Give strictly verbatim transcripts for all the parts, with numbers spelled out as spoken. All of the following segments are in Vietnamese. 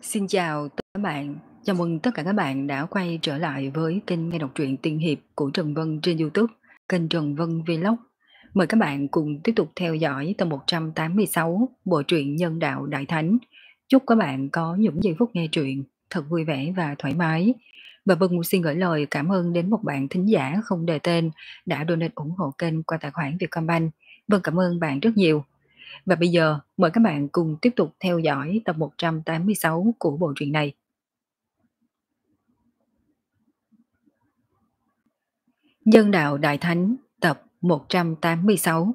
Xin chào tất cả các bạn, chào mừng tất cả các bạn đã quay trở lại với kênh nghe đọc truyện tiên hiệp của Trần Vân trên YouTube, kênh Trần Vân Vlog. Mời các bạn cùng tiếp tục theo dõi tập một trăm tám mươi sáu bộ truyện Nhân đạo Đại Thánh. Chúc các bạn có những giây phút nghe truyện thật vui vẻ và thoải mái. Và Vân xin gửi lời cảm ơn đến một bạn thính giả không đề tên đã donate ủng hộ kênh qua tài khoản Vietcombank. Vâng, cảm ơn bạn rất nhiều. Và bây giờ mời các bạn cùng tiếp tục theo dõi tập một trăm tám mươi sáu của bộ truyện này. Nhân đạo Đại Thánh tập một trăm tám mươi sáu.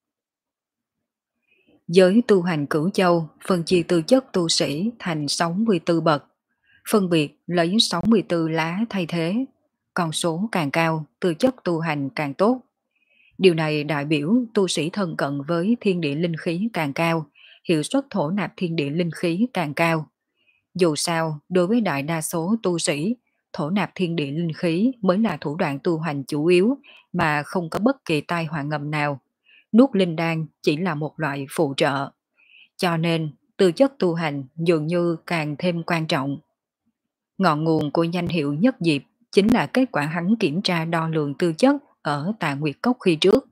Giới tu hành Cửu Châu phân chia tư chất tu sĩ thành sáu mươi tư bậc, phân biệt lấy sáu mươi tư lá thay thế, con số càng cao tư chất tu hành càng tốt. Điều này đại biểu tu sĩ thân cận với thiên địa linh khí càng cao, hiệu suất thổ nạp thiên địa linh khí càng cao. Dù sao, đối với đại đa số tu sĩ, thổ nạp thiên địa linh khí mới là thủ đoạn tu hành chủ yếu mà không có bất kỳ tai họa ngầm nào. Nuốt linh đan chỉ là một loại phụ trợ. Cho nên, tư chất tu hành dường như càng thêm quan trọng. Ngọn nguồn của danh hiệu Nhất Diệp chính là kết quả hắn kiểm tra đo lường tư chất ở Tà Nguyệt Cốc khi trước.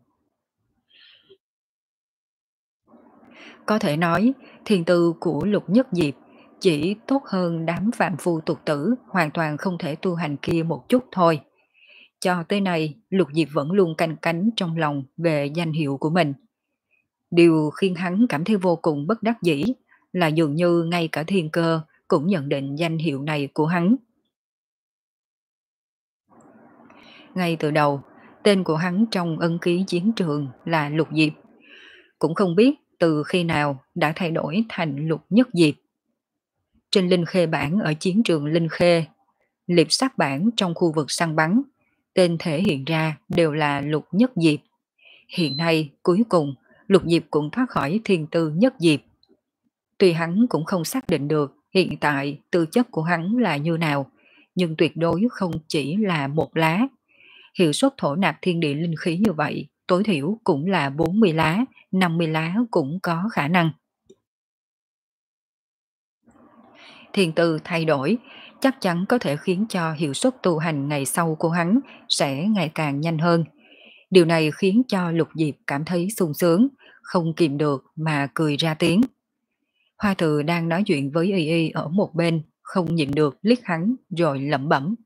Có thể nói, thiên tư của Lục Nhất Diệp chỉ tốt hơn đám phạm phu tục tử hoàn toàn không thể tu hành kia một chút thôi. Cho tới nay, Lục Diệp vẫn luôn canh cánh trong lòng về danh hiệu của mình. Điều khiến hắn cảm thấy vô cùng bất đắc dĩ là dường như ngay cả thiên cơ cũng nhận định danh hiệu này của hắn. Ngay từ đầu, tên của hắn trong ân ký chiến trường là Lục Diệp. Cũng không biết từ khi nào đã thay đổi thành Lục Nhất Diệp. Trên Linh Khê bản ở chiến trường Linh Khê, liệp sát bản trong khu vực săn bắn, tên thể hiện ra đều là Lục Nhất Diệp. Hiện nay, cuối cùng, Lục Diệp cũng thoát khỏi thiên tư Nhất Diệp. Tuy hắn cũng không xác định được hiện tại tư chất của hắn là như nào, nhưng tuyệt đối không chỉ là một lá. Hiệu suất thổ nạp thiên địa linh khí như vậy, tối thiểu cũng là bốn mươi lá, năm mươi lá cũng có khả năng. Thiên tư thay đổi, chắc chắn có thể khiến cho hiệu suất tu hành ngày sau của hắn sẽ ngày càng nhanh hơn. Điều này khiến cho Lục Diệp cảm thấy sung sướng, không kìm được mà cười ra tiếng. Hoa Từ đang nói chuyện với Y Y ở một bên, không nhịn được liếc hắn rồi lẩm bẩm.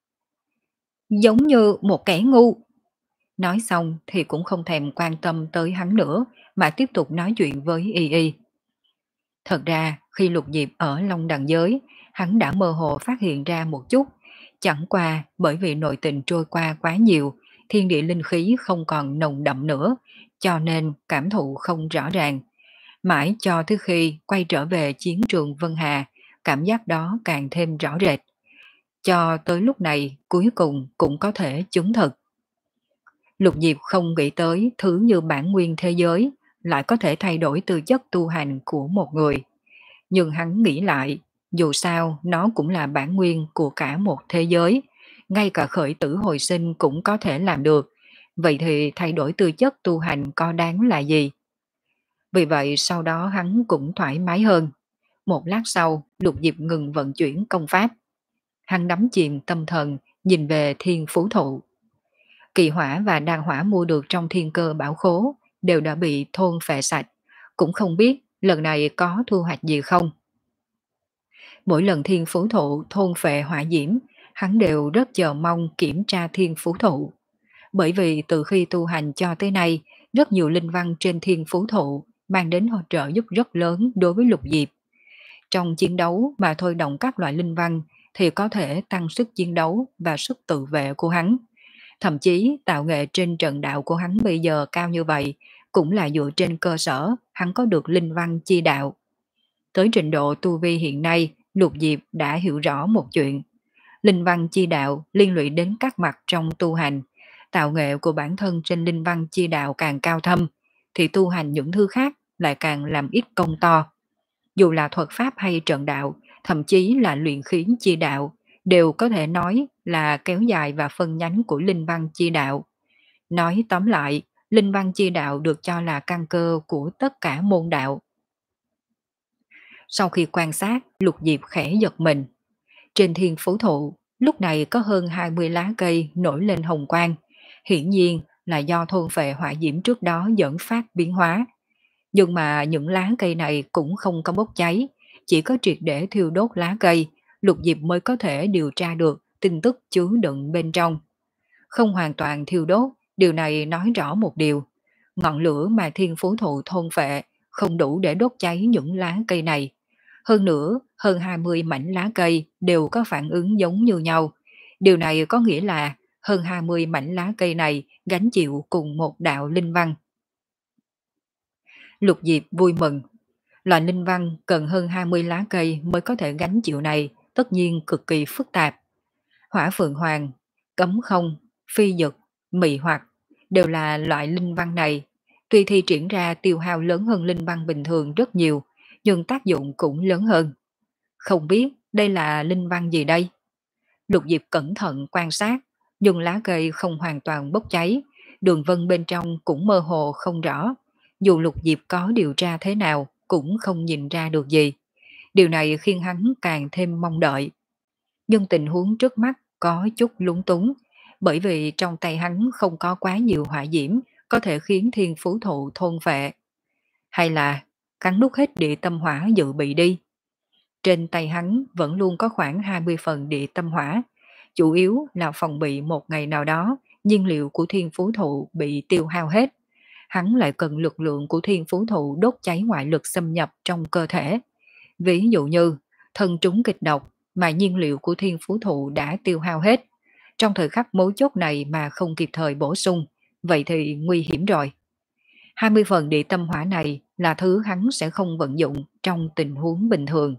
Giống như một kẻ ngu. Nói xong thì cũng không thèm quan tâm tới hắn nữa mà tiếp tục nói chuyện với Y Y. Thật ra khi Lục Diệp ở Long Đằng Giới, hắn đã mơ hồ phát hiện ra một chút, chẳng qua bởi vì nội tình trôi qua quá nhiều, thiên địa linh khí không còn nồng đậm nữa, cho nên cảm thụ không rõ ràng. Mãi cho tới khi quay trở về chiến trường Vân Hà, cảm giác đó càng thêm rõ rệt. Cho tới lúc này cuối cùng cũng có thể chứng thực. Lục Diệp không nghĩ tới thứ như bản nguyên thế giới lại có thể thay đổi tư chất tu hành của một người. Nhưng hắn nghĩ lại, dù sao nó cũng là bản nguyên của cả một thế giới, ngay cả khởi tử hồi sinh cũng có thể làm được. Vậy thì thay đổi tư chất tu hành có đáng là gì? Vì vậy sau đó hắn cũng thoải mái hơn. Một lát sau, Lục Diệp ngừng vận chuyển công pháp. Hắn đắm chìm tâm thần, nhìn về thiên phú thụ. Kỳ hỏa và đan hỏa mua được trong thiên cơ bảo khố đều đã bị thôn phệ sạch, cũng không biết lần này có thu hoạch gì không. Mỗi lần thiên phú thụ thôn phệ hỏa diễm, hắn đều rất chờ mong kiểm tra thiên phú thụ. Bởi vì từ khi tu hành cho tới nay, rất nhiều linh văn trên thiên phú thụ mang đến hỗ trợ giúp rất lớn đối với Lục Diệp. Trong chiến đấu mà thôi động các loại linh văn thì có thể tăng sức chiến đấu và sức tự vệ của hắn. Thậm chí tạo nghệ trên trận đạo của hắn bây giờ cao như vậy cũng là dựa trên cơ sở hắn có được linh văn chi đạo. Tới trình độ tu vi hiện nay, Lục Diệp đã hiểu rõ một chuyện. Linh văn chi đạo liên lụy đến các mặt trong tu hành. Tạo nghệ của bản thân trên linh văn chi đạo càng cao thâm, thì tu hành những thứ khác lại càng làm ít công to. Dù là thuật pháp hay trận đạo, thậm chí là luyện khí chi đạo, đều có thể nói là kéo dài và phân nhánh của linh văn chi đạo. Nói tóm lại, linh văn chi đạo được cho là căn cơ của tất cả môn đạo. Sau khi quan sát, Lục Diệp khẽ giật mình. Trên thiên phú thụ, lúc này có hơn hai mươi lá cây nổi lên hồng quang. Hiển nhiên là do thôn phệ hỏa diễm trước đó dẫn phát biến hóa. Nhưng mà những lá cây này cũng không có bốc cháy, chỉ có triệt để thiêu đốt lá cây, Lục Diệp mới có thể điều tra được tin tức chứa đựng bên trong. Không hoàn toàn thiêu đốt, điều này nói rõ một điều. Ngọn lửa mà thiên phú thụ thôn phệ không đủ để đốt cháy những lá cây này. Hơn nữa, hơn hai mươi mảnh lá cây đều có phản ứng giống như nhau. Điều này có nghĩa là hơn hai mươi mảnh lá cây này gánh chịu cùng một đạo linh văn. Lục Diệp vui mừng. Loại linh văn cần hơn hai mươi lá cây mới có thể gánh chịu này, tất nhiên cực kỳ phức tạp. Hỏa phượng hoàng, cấm không, phi dực, mị hoặc đều là loại linh văn này. Tuy thi triển ra tiêu hao lớn hơn linh văn bình thường rất nhiều, nhưng tác dụng cũng lớn hơn. Không biết đây là linh văn gì đây? Lục Diệp cẩn thận quan sát, nhưng lá cây không hoàn toàn bốc cháy, đường vân bên trong cũng mơ hồ không rõ. Dù Lục Diệp có điều tra thế nào cũng không nhìn ra được gì. Điều này khiến hắn càng thêm mong đợi. Nhưng tình huống trước mắt có chút lúng túng, bởi vì trong tay hắn không có quá nhiều hỏa diễm có thể khiến thiên phú thụ thôn phệ. Hay là cắn nút hết địa tâm hỏa dự bị đi. Trên tay hắn vẫn luôn có khoảng hai mươi phần địa tâm hỏa, chủ yếu là phòng bị một ngày nào đó nhiên liệu của thiên phú thụ bị tiêu hao hết. Hắn lại cần lực lượng của thiên phú thụ đốt cháy ngoại lực xâm nhập trong cơ thể. Ví dụ như thân trúng kịch độc mà nhiên liệu của thiên phú thụ đã tiêu hao hết. Trong thời khắc mấu chốt này mà không kịp thời bổ sung, vậy thì nguy hiểm rồi. hai mươi phần địa tâm hỏa này là thứ hắn sẽ không vận dụng trong tình huống bình thường.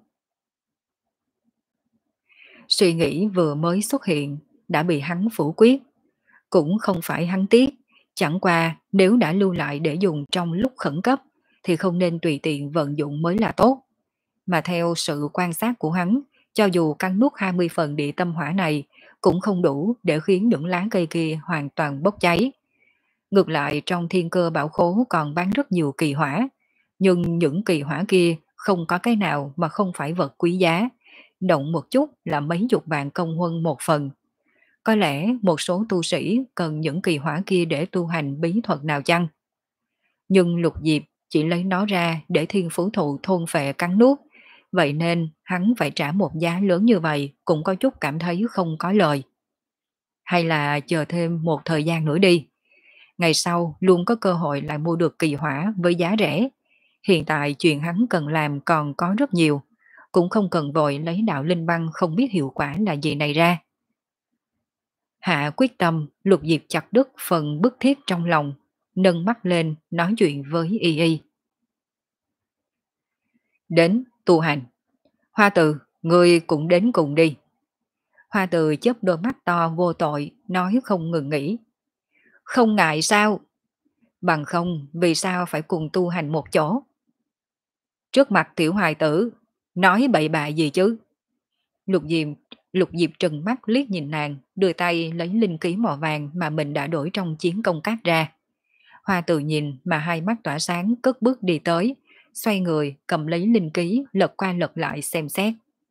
Suy nghĩ vừa mới xuất hiện đã bị hắn phủ quyết. Cũng không phải hắn tiếc, chẳng qua nếu đã lưu lại để dùng trong lúc khẩn cấp thì không nên tùy tiện vận dụng mới là tốt. Mà theo sự quan sát của hắn, cho dù cắn nuốt hai mươi phần địa tâm hỏa này cũng không đủ để khiến những lá cây kia hoàn toàn bốc cháy. Ngược lại trong thiên cơ bảo khố còn bán rất nhiều kỳ hỏa, nhưng những kỳ hỏa kia không có cái nào mà không phải vật quý giá, động một chút là mấy chục vạn công huân một phần. Có lẽ một số tu sĩ cần những kỳ hỏa kia để tu hành bí thuật nào chăng? Nhưng Lục Diệp chỉ lấy nó ra để thiên phú thụ thôn phệ cắn nuốt, vậy nên hắn phải trả một giá lớn như vậy cũng có chút cảm thấy không có lời. Hay là chờ thêm một thời gian nữa đi. Ngày sau luôn có cơ hội lại mua được kỳ hỏa với giá rẻ. Hiện tại chuyện hắn cần làm còn có rất nhiều, cũng không cần vội lấy đạo linh băng không biết hiệu quả là gì này ra. Hạ quyết tâm, Lục Diệp chặt đứt phần bức thiết trong lòng, nâng mắt lên nói chuyện với Y Y. Đến tu hành. Hoa Từ, ngươi cũng đến cùng đi. Hoa Từ chớp đôi mắt to vô tội, nói không ngừng nghỉ. Không ngại sao? Bằng không, vì sao phải cùng tu hành một chỗ? Trước mặt tiểu hài tử, nói bậy bạ gì chứ? Lục Diệp, Lục Diệp trừng mắt liếc nhìn nàng, đưa tay lấy linh ký màu vàng mà mình đã đổi trong chiến công cát ra. Hoa Từ nhìn mà hai mắt tỏa sáng cất bước đi tới, xoay người cầm lấy linh ký lật qua lật lại xem xét.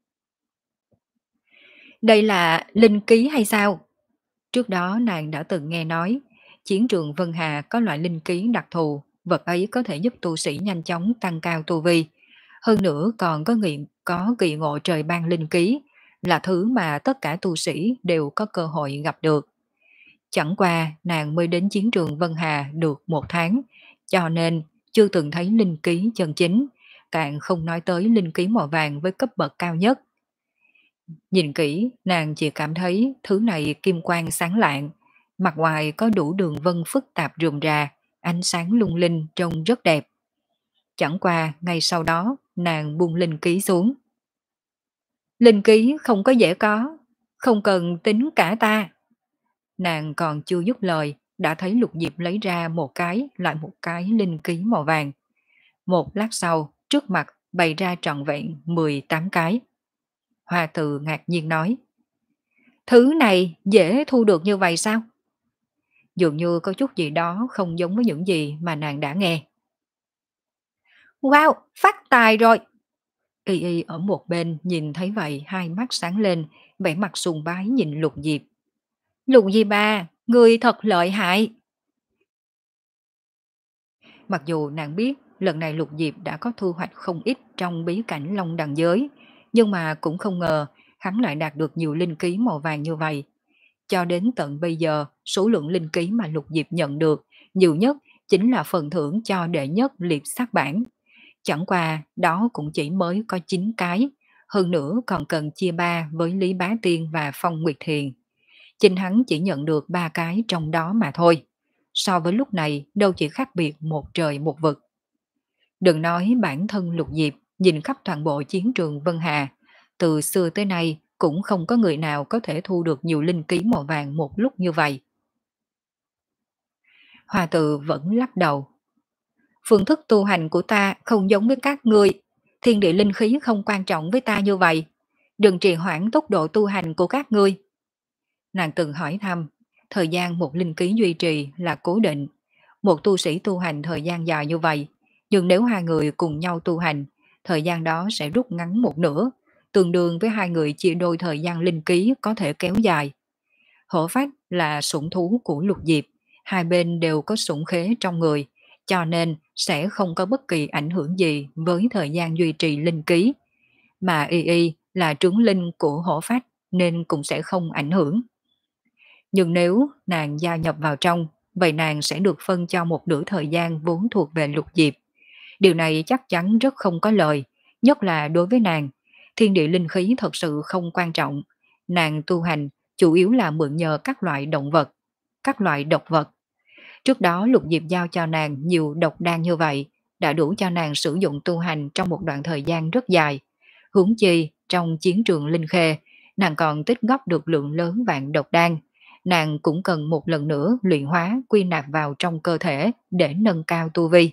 Đây là linh ký hay sao? Trước đó nàng đã từng nghe nói, chiến trường Vân Hà có loại linh ký đặc thù, vật ấy có thể giúp tu sĩ nhanh chóng tăng cao tu vi. Hơn nữa còn có nghiện có kỳ ngộ trời ban linh ký, là thứ mà tất cả tu sĩ đều có cơ hội gặp được. Chẳng qua nàng mới đến chiến trường Vân Hà được một tháng, cho nên chưa từng thấy linh ký chân chính, càng không nói tới linh ký màu vàng với cấp bậc cao nhất. Nhìn kỹ, nàng chỉ cảm thấy thứ này kim quang sáng lạng, mặt ngoài có đủ đường vân phức tạp rườm rà, ánh sáng lung linh trông rất đẹp. Chẳng qua, ngay sau đó, nàng buông linh ký xuống. Linh ký không có dễ có, không cần tính cả ta. Nàng còn chưa dứt lời, đã thấy Lục Diệp lấy ra một cái lại một cái linh ký màu vàng. Một lát sau, trước mặt bày ra trọn vẹn mười tám cái. Hoa Từ ngạc nhiên nói, thứ này dễ thu được như vậy sao? Dường như có chút gì đó không giống với những gì mà nàng đã nghe. Wow, phát tài rồi! Y Y ở một bên nhìn thấy vậy hai mắt sáng lên, vẻ mặt sùng bái nhìn Lục Diệp. Lục Diệp à, người thật lợi hại. Mặc dù nàng biết lần này Lục Diệp đã có thu hoạch không ít trong bí cảnh Long Đằng giới, nhưng mà cũng không ngờ hắn lại đạt được nhiều linh ký màu vàng như vậy. Cho đến tận bây giờ, số lượng linh ký mà Lục Diệp nhận được nhiều nhất chính là phần thưởng cho đệ nhất liệp sát bản. Chẳng qua đó cũng chỉ mới có chín cái, hơn nữa còn cần chia ba với Lý Bá Tiên và Phong Nguyệt Thiền. Chính hắn chỉ nhận được ba cái trong đó mà thôi. So với lúc này đâu chỉ khác biệt một trời một vực. Đừng nói bản thân Lục Diệp nhìn khắp toàn bộ chiến trường Vân Hà, từ xưa tới nay cũng không có người nào có thể thu được nhiều linh ký màu vàng một lúc như vậy. Hoa Tự vẫn lắc đầu. Phương thức tu hành của ta không giống với các ngươi, thiên địa linh khí không quan trọng với ta như vậy. Đừng trì hoãn tốc độ tu hành của các ngươi. Nàng từng hỏi thăm, thời gian một linh ký duy trì là cố định. Một tu sĩ tu hành thời gian dài như vậy, nhưng nếu hai người cùng nhau tu hành, thời gian đó sẽ rút ngắn một nửa, tương đương với hai người chia đôi thời gian linh ký có thể kéo dài. Hổ phách là sủng thú của Lục Diệp, hai bên đều có sủng khế trong người, cho nên sẽ không có bất kỳ ảnh hưởng gì với thời gian duy trì linh ký. Mà Y Y là trướng linh của hổ phách nên cũng sẽ không ảnh hưởng. Nhưng nếu nàng gia nhập vào trong, vậy nàng sẽ được phân cho một nửa thời gian vốn thuộc về Lục Diệp. Điều này chắc chắn rất không có lợi, nhất là đối với nàng. Thiên địa linh khí thật sự không quan trọng. Nàng tu hành chủ yếu là mượn nhờ các loại động vật, các loại độc vật. Trước đó Lục Diệp giao cho nàng nhiều độc đan như vậy, đã đủ cho nàng sử dụng tu hành trong một đoạn thời gian rất dài. Huống chi, trong chiến trường Linh Khê, nàng còn tích góp được lượng lớn vạn độc đan. Nàng cũng cần một lần nữa luyện hóa quy nạp vào trong cơ thể để nâng cao tu vi.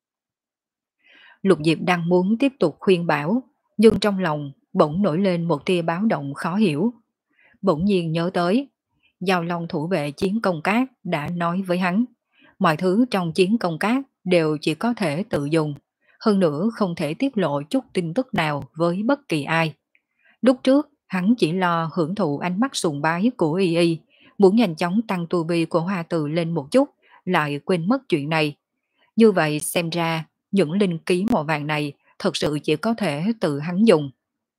Lục Diệp đang muốn tiếp tục khuyên bảo, nhưng trong lòng bỗng nổi lên một tia báo động khó hiểu. Bỗng nhiên nhớ tới, Giao Long thủ vệ chiến công cát đã nói với hắn, mọi thứ trong chiến công cát đều chỉ có thể tự dùng, hơn nữa không thể tiết lộ chút tin tức nào với bất kỳ ai. Lúc trước, hắn chỉ lo hưởng thụ ánh mắt sùng bái của Y Y, muốn nhanh chóng tăng tu vi của Hoa Từ lên một chút, lại quên mất chuyện này. Như vậy xem ra, những linh ký màu vàng này thật sự chỉ có thể tự hắn dùng.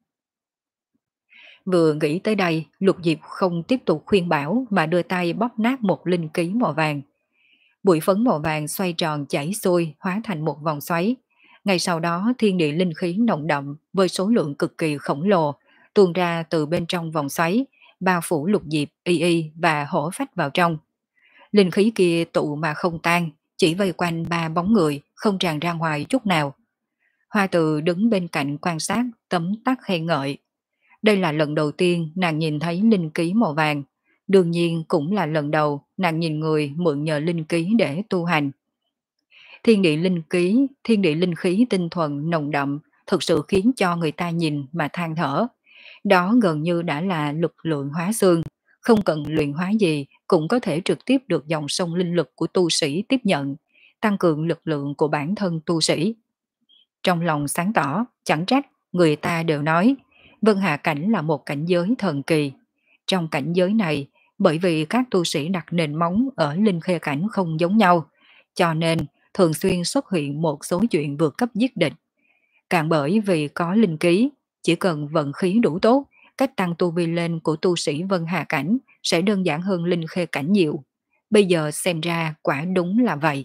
Vừa nghĩ tới đây, Lục Diệp không tiếp tục khuyên bảo mà đưa tay bóp nát một linh ký màu vàng. Bụi phấn màu vàng xoay tròn chảy xuôi hóa thành một vòng xoáy. Ngay sau đó thiên địa linh khí nồng đậm với số lượng cực kỳ khổng lồ tuôn ra từ bên trong vòng xoáy, bao phủ Lục Diệp, Y Y và hổ phách vào trong. Linh khí kia tụ mà không tan, chỉ vây quanh ba bóng người, không tràn ra ngoài chút nào. Hoa Từ đứng bên cạnh quan sát, tấm tắc khen ngợi. Đây là lần đầu tiên nàng nhìn thấy linh ký màu vàng. Đương nhiên cũng là lần đầu nàng nhìn người mượn nhờ linh ký để tu hành. Thiên địa linh ký, thiên địa linh khí tinh thuần nồng đậm thực sự khiến cho người ta nhìn mà than thở. Đó gần như đã là lực lượng hóa xương, không cần luyện hóa gì cũng có thể trực tiếp được dòng sông linh lực của tu sĩ tiếp nhận, tăng cường lực lượng của bản thân tu sĩ. Trong lòng sáng tỏ, chẳng trách người ta đều nói Vân Hà Cảnh là một cảnh giới thần kỳ. Trong cảnh giới này, bởi vì các tu sĩ đặt nền móng ở Linh Khê Cảnh không giống nhau, cho nên thường xuyên xuất hiện một số chuyện vượt cấp giết địch. Càng bởi vì có linh ký, chỉ cần vận khí đủ tốt, cách tăng tu vi lên của tu sĩ Vân Hà Cảnh sẽ đơn giản hơn Linh Khê Cảnh nhiều. Bây giờ xem ra quả đúng là vậy.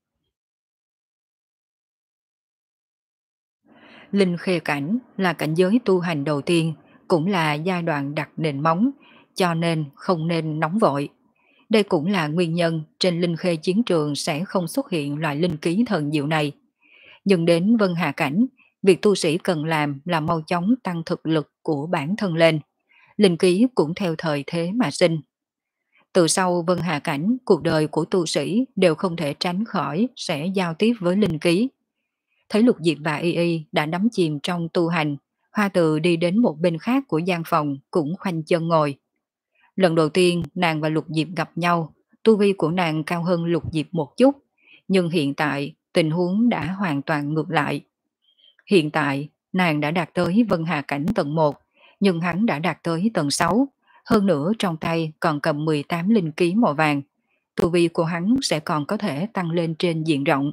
Linh Khê Cảnh là cảnh giới tu hành đầu tiên, cũng là giai đoạn đặt nền móng, cho nên không nên nóng vội. Đây cũng là nguyên nhân trên Linh Khê chiến trường sẽ không xuất hiện loại linh ký thần diệu này. Nhưng đến Vân Hà Cảnh, việc tu sĩ cần làm là mau chóng tăng thực lực của bản thân lên. Linh ký cũng theo thời thế mà sinh. Từ sau Vân Hà Cảnh, cuộc đời của tu sĩ đều không thể tránh khỏi sẽ giao tiếp với linh ký. Thấy Lục Diệp và Y Y đã đắm chìm trong tu hành, Hoa Từ đi đến một bên khác của gian phòng cũng khoanh chân ngồi. Lần đầu tiên nàng và Lục Diệp gặp nhau, tu vi của nàng cao hơn Lục Diệp một chút, nhưng hiện tại tình huống đã hoàn toàn ngược lại. Hiện tại, Nàng đã đạt tới Vân Hà cảnh tầng một, nhưng hắn đã đạt tới tầng sáu. Hơn nữa trong tay còn cầm mười tám linh ký màu vàng. Tu vi của hắn sẽ còn có thể tăng lên trên diện rộng.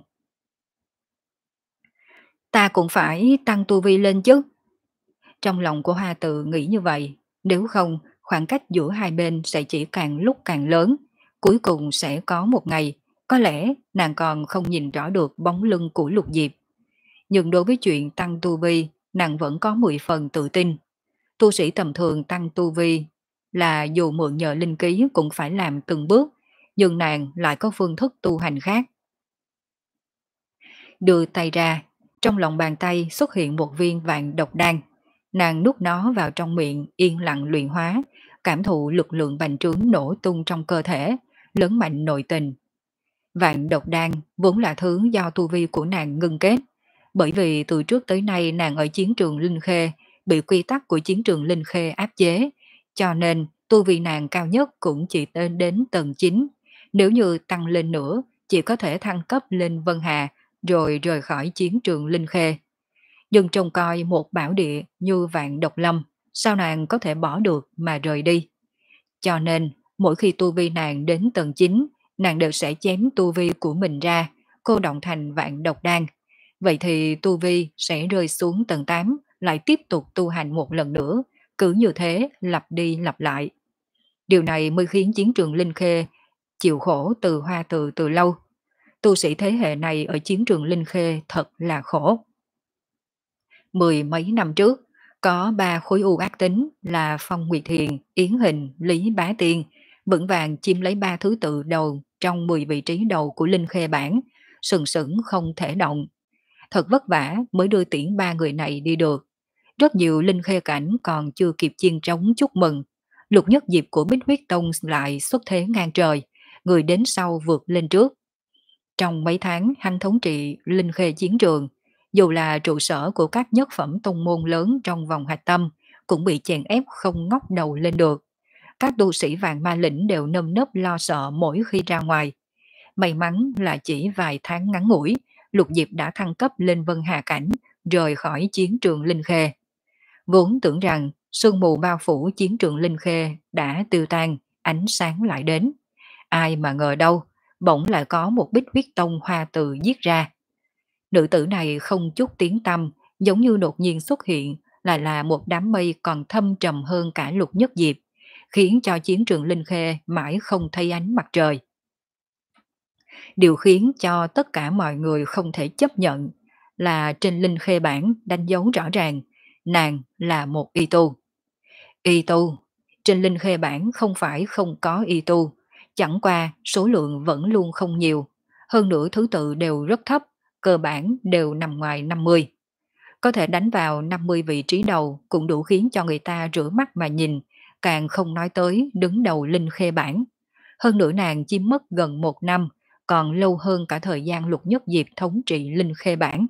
Ta cũng phải tăng tu vi lên chứ. Trong lòng của Hoa Tự nghĩ như vậy, nếu không khoảng cách giữa hai bên sẽ chỉ càng lúc càng lớn, cuối cùng sẽ có một ngày, có lẽ nàng còn không nhìn rõ được bóng lưng của Lục Diệp. Nhưng đối với chuyện tăng tu vi, nàng vẫn có mười phần tự tin. Tu sĩ tầm thường tăng tu vi là dù mượn nhờ linh ký cũng phải làm từng bước, nhưng nàng lại có phương thức tu hành khác. Đưa tay ra, trong lòng bàn tay xuất hiện một viên vạn độc đan. Nàng nuốt nó vào trong miệng, yên lặng luyện hóa, cảm thụ lực lượng bành trướng nổ tung trong cơ thể, lớn mạnh nội tình. Vạn độc đan vốn là thứ do tu vi của nàng ngưng kết, bởi vì từ trước tới nay nàng ở chiến trường Linh Khê bị quy tắc của chiến trường Linh Khê áp chế, cho nên tu vi nàng cao nhất cũng chỉ lên đến tầng chín. Nếu như tăng lên nữa, chỉ có thể thăng cấp lên Vân Hà rồi rời khỏi chiến trường Linh Khê. Nhưng trông coi một bảo địa như Vạn Độc Lâm, sao nàng có thể bỏ được mà rời đi? Cho nên, mỗi khi tu vi nàng đến tầng chín, nàng đều sẽ chém tu vi của mình ra, cô động thành Vạn Độc Đan. Vậy thì tu vi sẽ rơi xuống tầng tám, lại tiếp tục tu hành một lần nữa, cứ như thế lặp đi lặp lại. Điều này mới khiến chiến trường Linh Khê chịu khổ từ Hoa Từ từ lâu. Tu sĩ thế hệ này ở chiến trường Linh Khê thật là khổ. Mười mấy năm trước, có ba khối u ác tính là Phong Nguyệt Thiền, Yến Hình, Lý Bá Tiên, vững vàng chiếm lấy ba thứ tự đầu trong mười vị trí đầu của Linh Khê bảng, sừng sững không thể động. Thật vất vả mới đưa tiễn ba người này đi được. Rất nhiều Linh Khê cảnh còn chưa kịp chiên trống chúc mừng. Lục Nhất Diệp của Bích Huyết Tông lại xuất thế ngang trời, người đến sau vượt lên trước. Trong mấy tháng hắn thống trị Linh Khê chiến trường, dù là trụ sở của các nhất phẩm tông môn lớn trong vòng hạch tâm, cũng bị chèn ép không ngóc đầu lên được. Các tu sĩ vạn ma lĩnh đều nơm nớp lo sợ mỗi khi ra ngoài. May mắn là chỉ vài tháng ngắn ngủi, Lục Diệp đã thăng cấp lên Vân Hà Cảnh, rời khỏi chiến trường Linh Khê. Vốn tưởng rằng sương mù bao phủ chiến trường Linh Khê đã tiêu tan, ánh sáng lại đến. Ai mà ngờ đâu, bỗng lại có một Bích Huyết Tông Hoa Từ giết ra. Nữ tử này không chút tiếng tăm, giống như đột nhiên xuất hiện, lại là một đám mây còn thâm trầm hơn cả Lục Nhất Diệp, khiến cho chiến trường Linh Khê mãi không thấy ánh mặt trời. Điều khiến cho tất cả mọi người không thể chấp nhận là trên Linh Khê bảng đánh dấu rõ ràng, nàng là một y tu. Y tu, trên Linh Khê bảng không phải không có y tu, chẳng qua số lượng vẫn luôn không nhiều, hơn nữa thứ tự đều rất thấp, cơ bản đều nằm ngoài năm mươi. Có thể đánh vào năm mươi vị trí đầu cũng đủ khiến cho người ta rửa mắt mà nhìn, càng không nói tới đứng đầu Linh Khê bảng. Hơn nữa nàng chiếm mất gần một năm, còn lâu hơn cả thời gian Lục Nhất Diệp thống trị Linh Khê bảng.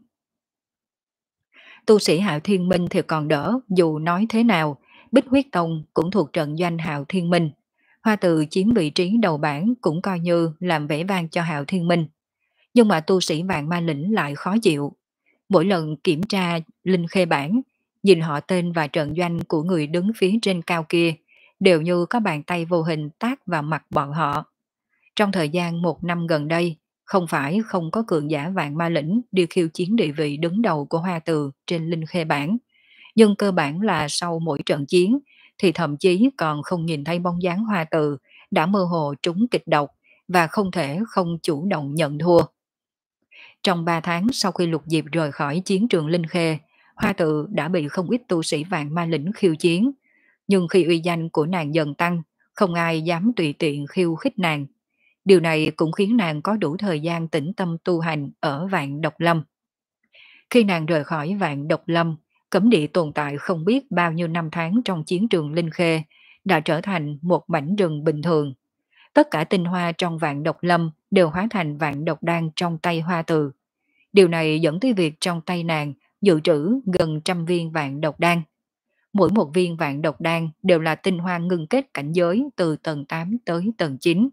Tu sĩ Hạo Thiên Minh thì còn đỡ, dù nói thế nào, Bích Huyết Tông cũng thuộc trận doanh Hạo Thiên Minh. Hoa Từ chiếm vị trí đầu bảng cũng coi như làm vẻ vang cho Hạo Thiên Minh. Nhưng mà tu sĩ Vạn Ma Lĩnh lại khó chịu. Mỗi lần kiểm tra Linh Khê bảng, nhìn họ tên và trận doanh của người đứng phía trên cao kia, đều như có bàn tay vô hình tác vào mặt bọn họ. Trong thời gian một năm gần đây, không phải không có cường giả Vạn Ma Lĩnh đi khiêu chiến địa vị đứng đầu của Hoa Từ trên Linh Khê bảng, nhưng cơ bản là sau mỗi trận chiến thì thậm chí còn không nhìn thấy bóng dáng Hoa Từ đã mơ hồ trúng kịch độc và không thể không chủ động nhận thua. Trong ba tháng sau khi Lục Diệp rời khỏi chiến trường Linh Khê, Hoa Tự đã bị không ít tu sĩ Vạn Ma Lĩnh khiêu chiến, nhưng khi uy danh của nàng dần tăng, không ai dám tùy tiện khiêu khích nàng. Điều này cũng khiến nàng có đủ thời gian tĩnh tâm tu hành ở Vạn Độc Lâm. Khi nàng rời khỏi Vạn Độc Lâm, cấm địa tồn tại không biết bao nhiêu năm tháng trong chiến trường Linh Khê, đã trở thành một mảnh rừng bình thường. Tất cả tinh hoa trong Vạn Độc Lâm đều hóa thành vạn độc đan trong tay Hoa Từ. Điều này dẫn tới việc trong tay nàng dự trữ gần trăm viên vạn độc đan. Mỗi một viên vạn độc đan đều là tinh hoa ngưng kết cảnh giới từ tầng tám tới tầng chín.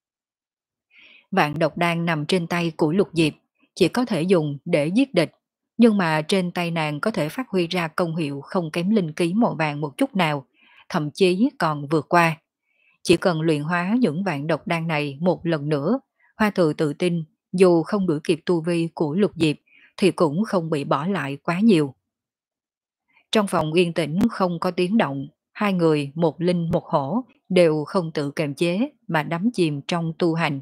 Vạn độc đan nằm trên tay của Lục Diệp, chỉ có thể dùng để giết địch. Nhưng mà trên tay nàng có thể phát huy ra công hiệu không kém linh ký màu vàng một chút nào, thậm chí còn vượt qua. Chỉ cần luyện hóa những vạn độc đan này một lần nữa, Hoa Thừa tự tin dù không đuổi kịp tu vi của Lục Diệp thì cũng không bị bỏ lại quá nhiều. Trong phòng yên tĩnh không có tiếng động, hai người một linh một hổ đều không tự kiềm chế mà đắm chìm trong tu hành.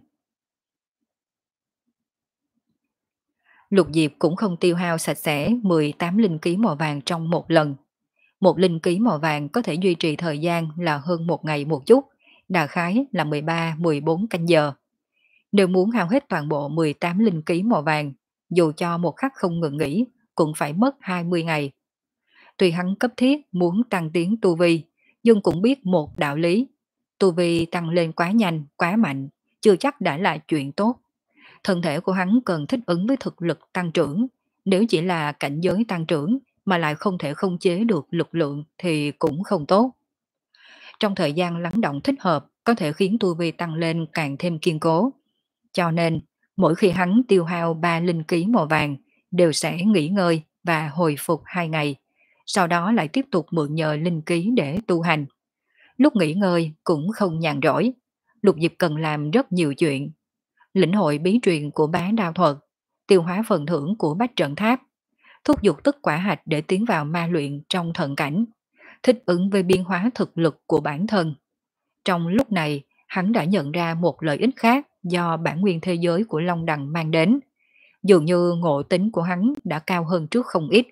Lục Diệp cũng không tiêu hao sạch sẽ mười tám linh ký màu vàng trong một lần. Một linh ký màu vàng có thể duy trì thời gian là hơn một ngày một chút, đại khái là mười ba mười bốn canh giờ. Nếu muốn hao hết toàn bộ mười tám linh ký màu vàng, dù cho một khắc không ngừng nghỉ, cũng phải mất hai mươi ngày. Tuy hắn cấp thiết muốn tăng tiến tu vi, nhưng cũng biết một đạo lý. Tu vi tăng lên quá nhanh, quá mạnh, chưa chắc đã là chuyện tốt. Thân thể của hắn cần thích ứng với thực lực tăng trưởng. Nếu chỉ là cảnh giới tăng trưởng mà lại không thể khống chế được lực lượng thì cũng không tốt. Trong thời gian lắng động thích hợp có thể khiến tu vi tăng lên càng thêm kiên cố. Cho nên, mỗi khi hắn tiêu hao ba linh ký màu vàng, đều sẽ nghỉ ngơi và hồi phục hai ngày. Sau đó lại tiếp tục mượn nhờ linh ký để tu hành. Lúc nghỉ ngơi cũng không nhàn rỗi. Lục Diệp cần làm rất nhiều chuyện. Lĩnh hội bí truyền của bá đao thuật, tiêu hóa phần thưởng của bách trận tháp, thúc giục tất quả hạch để tiến vào ma luyện trong thần cảnh, thích ứng với biến hóa thực lực của bản thân. Trong lúc này, hắn đã nhận ra một lợi ích khác do bản nguyên thế giới của Long Đằng mang đến. Dường như ngộ tính của hắn đã cao hơn trước không ít.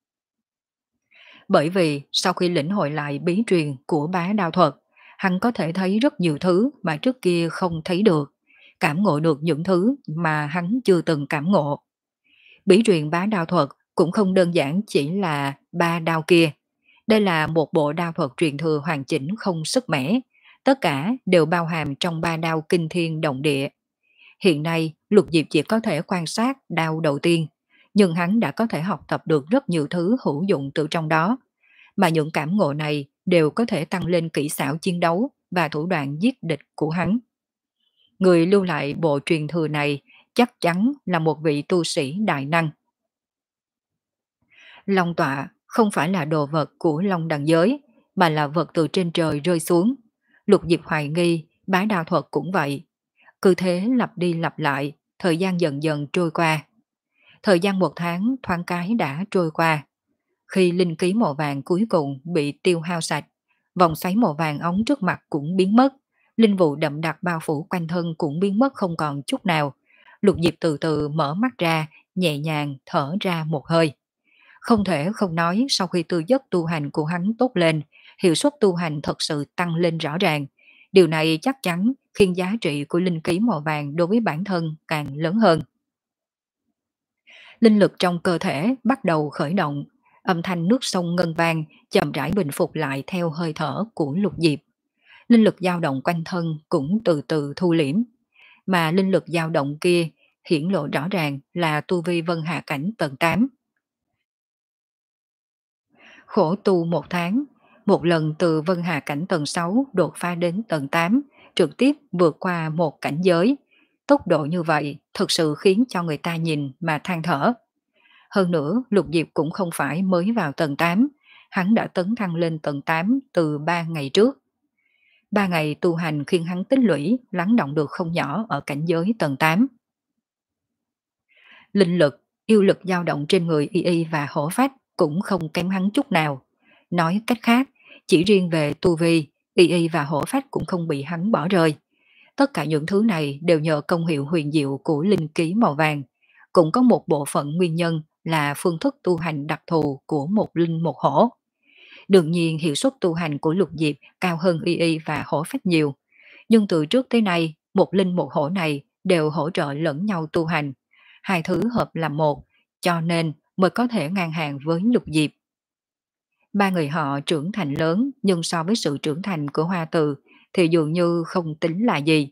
Bởi vì sau khi lĩnh hội lại bí truyền của bá đao thuật, hắn có thể thấy rất nhiều thứ mà trước kia không thấy được, cảm ngộ được những thứ mà hắn chưa từng cảm ngộ. Bí truyền bá đao thuật cũng không đơn giản chỉ là ba đao kia. Đây là một bộ đao thuật truyền thừa hoàn chỉnh không sức mẻ, tất cả đều bao hàm trong ba đao kinh thiên động địa. Hiện nay, Lục Diệp chỉ có thể quan sát đao đầu tiên, nhưng hắn đã có thể học tập được rất nhiều thứ hữu dụng từ trong đó, mà những cảm ngộ này đều có thể tăng lên kỹ xảo chiến đấu và thủ đoạn giết địch của hắn. Người lưu lại bộ truyền thừa này chắc chắn là một vị tu sĩ đại năng. Long tọa không phải là đồ vật của Long đằng giới, mà là vật từ trên trời rơi xuống. Lục Diệp hoài nghi, bá đao thuật cũng vậy. Cứ thế lặp đi lặp lại, thời gian dần dần trôi qua. Thời gian một tháng thoáng cái đã trôi qua. Khi linh khí màu vàng cuối cùng bị tiêu hao sạch, vòng xoáy màu vàng ống trước mặt cũng biến mất. Linh vụ đậm đặc bao phủ quanh thân cũng biến mất không còn chút nào. Lục Diệp từ từ mở mắt ra, nhẹ nhàng thở ra một hơi. Không thể không nói sau khi tư chất tu hành của hắn tốt lên, hiệu suất tu hành thật sự tăng lên rõ ràng. Điều này chắc chắn khiến giá trị của linh khí màu vàng đối với bản thân càng lớn hơn. Linh lực trong cơ thể bắt đầu khởi động, âm thanh nước sông ngân vang chậm rãi bình phục lại theo hơi thở của Lục Diệp. Linh lực dao động quanh thân cũng từ từ thu liễm, mà linh lực dao động kia hiển lộ rõ ràng là tu vi vân hạ cảnh tầng tám. Khổ tu một tháng, một lần từ vân hạ cảnh tầng sáu đột phá đến tầng tám, trực tiếp vượt qua một cảnh giới. Tốc độ như vậy thực sự khiến cho người ta nhìn mà than thở. Hơn nữa, Lục Diệp cũng không phải mới vào tầng tám, hắn đã tấn thăng lên tầng tám từ ba ngày trước. Ba ngày tu hành khiến hắn tích lũy, lắng động được không nhỏ ở cảnh giới tầng tám. Linh lực, yêu lực dao động trên người Y Y và hổ phách cũng không kém hắn chút nào. Nói cách khác, chỉ riêng về tu vi, Y Y và hổ phách cũng không bị hắn bỏ rơi. Tất cả những thứ này đều nhờ công hiệu huyền diệu của linh ký màu vàng. Cũng có một bộ phận nguyên nhân là phương thức tu hành đặc thù của một linh một hổ. Đương nhiên hiệu suất tu hành của Lục Diệp cao hơn Y Y và hổ phách nhiều. Nhưng từ trước tới nay, một linh một hổ này đều hỗ trợ lẫn nhau tu hành. Hai thứ hợp làm một, cho nên mới có thể ngang hàng với Lục Diệp. Ba người họ trưởng thành lớn, nhưng so với sự trưởng thành của Hoa Từ thì dường như không tính là gì.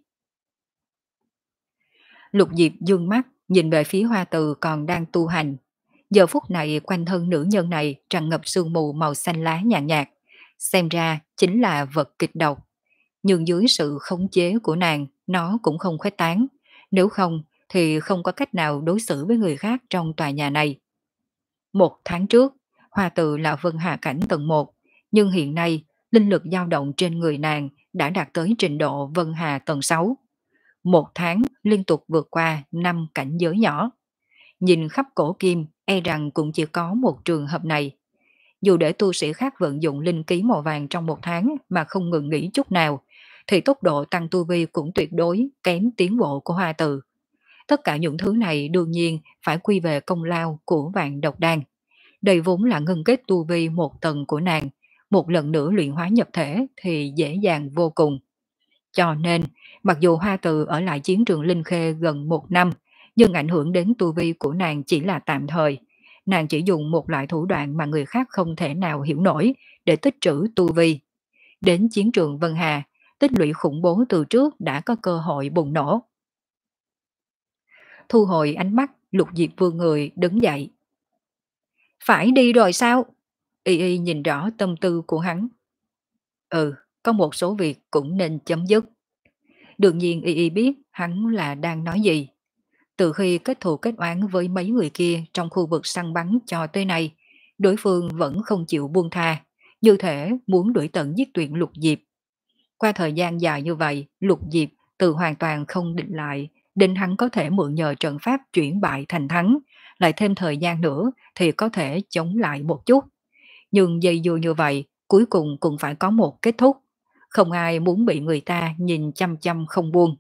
Lục Diệp dương mắt nhìn về phía Hoa Từ còn đang tu hành. Giờ phút này quanh thân nữ nhân này tràn ngập sương mù màu xanh lá nhàn nhạt, nhạt. Xem ra chính là vật kịch độc. Nhưng dưới sự khống chế của nàng, nó cũng không khuếch tán. Nếu không thì không có cách nào đối xử với người khác trong tòa nhà này. Một tháng trước, Hoa Từ là Vân Hà cảnh tầng một, nhưng hiện nay linh lực dao động trên người nàng đã đạt tới trình độ Vân Hà tầng sáu. Một tháng liên tục vượt qua năm cảnh giới nhỏ. Nhìn khắp cổ kim, e rằng cũng chỉ có một trường hợp này. Dù để tu sĩ khác vận dụng linh ký màu vàng trong một tháng mà không ngừng nghỉ chút nào, thì tốc độ tăng tu vi cũng tuyệt đối kém tiến bộ của Hoa Từ. Tất cả những thứ này đương nhiên phải quy về công lao của vạn độc đan. Đây vốn là ngân kết tu vi một tầng của nàng, một lần nữa luyện hóa nhập thể thì dễ dàng vô cùng. Cho nên, mặc dù Hoa Từ ở lại chiến trường Linh Khê gần một năm, nhưng ảnh hưởng đến tu vi của nàng chỉ là tạm thời. Nàng chỉ dùng một loại thủ đoạn mà người khác không thể nào hiểu nổi để tích trữ tu vi. Đến chiến trường Vân Hà, tích lũy khủng bố từ trước đã có cơ hội bùng nổ. Thu hồi ánh mắt, Lục Diệp Vương người đứng dậy. Phải đi rồi sao? Y Y nhìn rõ tâm tư của hắn. Ừ, có một số việc cũng nên chấm dứt. Đương nhiên Y Y biết hắn là đang nói gì. Từ khi kết thù kết oán với mấy người kia trong khu vực săn bắn cho tới nay, đối phương vẫn không chịu buông tha, như thể muốn đuổi tận giết tuyệt Lục Diệp. Qua thời gian dài như vậy, Lục Diệp từ hoàn toàn không định lại, định hắn có thể mượn nhờ trận pháp chuyển bại thành thắng, lại thêm thời gian nữa thì có thể chống lại một chút. Nhưng dây dưa như vậy, cuối cùng cũng phải có một kết thúc. Không ai muốn bị người ta nhìn chăm chăm không buông.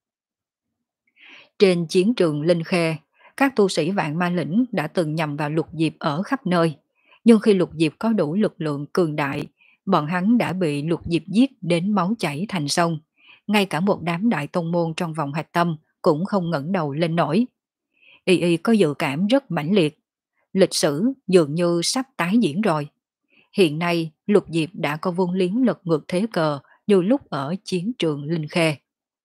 Trên chiến trường Linh Khê, các tu sĩ Vạn Ma Lĩnh đã từng nhằm vào Lục Diệp ở khắp nơi. Nhưng khi Lục Diệp có đủ lực lượng cường đại, bọn hắn đã bị Lục Diệp giết đến máu chảy thành sông. Ngay cả một đám đại tông môn trong vòng hạch tâm cũng không ngẩng đầu lên nổi. Y Y có dự cảm rất mãnh liệt. Lịch sử dường như sắp tái diễn rồi. Hiện nay, Lục Diệp đã có vung liếng lật ngược thế cờ như lúc ở chiến trường Linh Khê.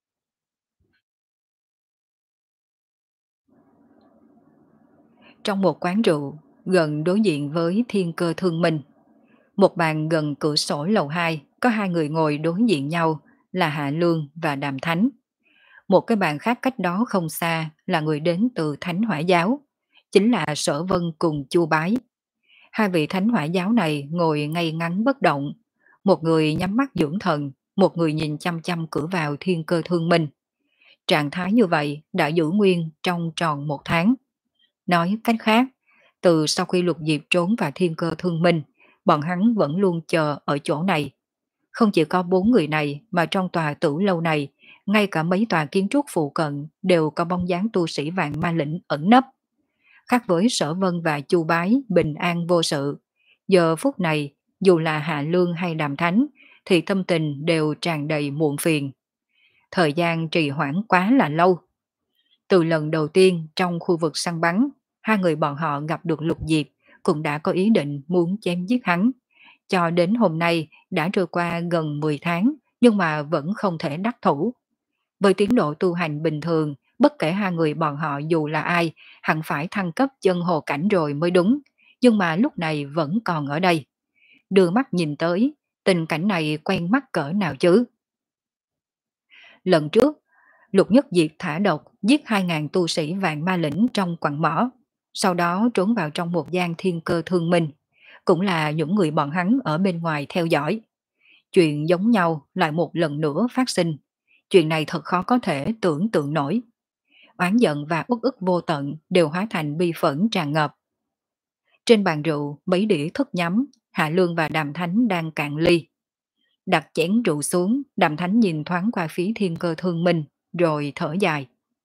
Trong một quán rượu, gần đối diện với Thiên Cơ Thương Minh, một bàn gần cửa sổ lầu hai có hai người ngồi đối diện nhau là Hạ Lương và Đàm Thánh. Một cái bàn khác cách đó không xa là người đến từ Thánh Hỏa Giáo, chính là Sở Vân cùng Chu Bái. Hai vị Thánh Hỏa Giáo này ngồi ngay ngắn bất động, một người nhắm mắt dưỡng thần, một người nhìn chăm chăm cửa vào Thiên Cơ Thương Minh. Trạng thái như vậy đã giữ nguyên trong tròn một tháng. Nói cách khác, từ sau khi Lục Diệp trốn vào Thiên Cơ Thương Minh, bọn hắn vẫn luôn chờ ở chỗ này. Không chỉ có bốn người này mà trong tòa tử lâu này, ngay cả mấy tòa kiến trúc phụ cận đều có bóng dáng tu sĩ Vạn Ma Lĩnh ẩn nấp. Khác với Sở Vân và Chu Bái bình an vô sự, giờ phút này dù là Hạ Lương hay Đàm Thánh thì tâm tình đều tràn đầy muộn phiền. Thời gian trì hoãn quá là lâu. Từ lần đầu tiên trong khu vực săn bắn, hai người bọn họ gặp được Lục Diệp cũng đã có ý định muốn chém giết hắn. Cho đến hôm nay đã trôi qua gần mười tháng nhưng mà vẫn không thể đắc thủ. Với tiến độ tu hành bình thường, bất kể hai người bọn họ dù là ai, hẳn phải thăng cấp chân hồ cảnh rồi mới đúng, nhưng mà lúc này vẫn còn ở đây. Đưa mắt nhìn tới, tình cảnh này quen mắt cỡ nào chứ? Lần trước, Lục Nhất Diệp thả độc giết hai ngàn tu sĩ Vạn Ma Lĩnh trong quặng mỏ, sau đó trốn vào trong một gian Thiên Cơ Thương Minh, cũng là những người bọn hắn ở bên ngoài theo dõi. Chuyện giống nhau lại một lần nữa phát sinh. Chuyện này thật khó có thể tưởng tượng nổi. Oán giận và uất ức vô tận đều hóa thành bi phẫn tràn ngập. Trên bàn rượu, mấy đĩa thức nhắm, Hạ Lương và Đàm Thánh đang cạn ly. Đặt chén rượu xuống, Đàm Thánh nhìn thoáng qua phía Thiên Cơ Thương Minh, rồi thở dài.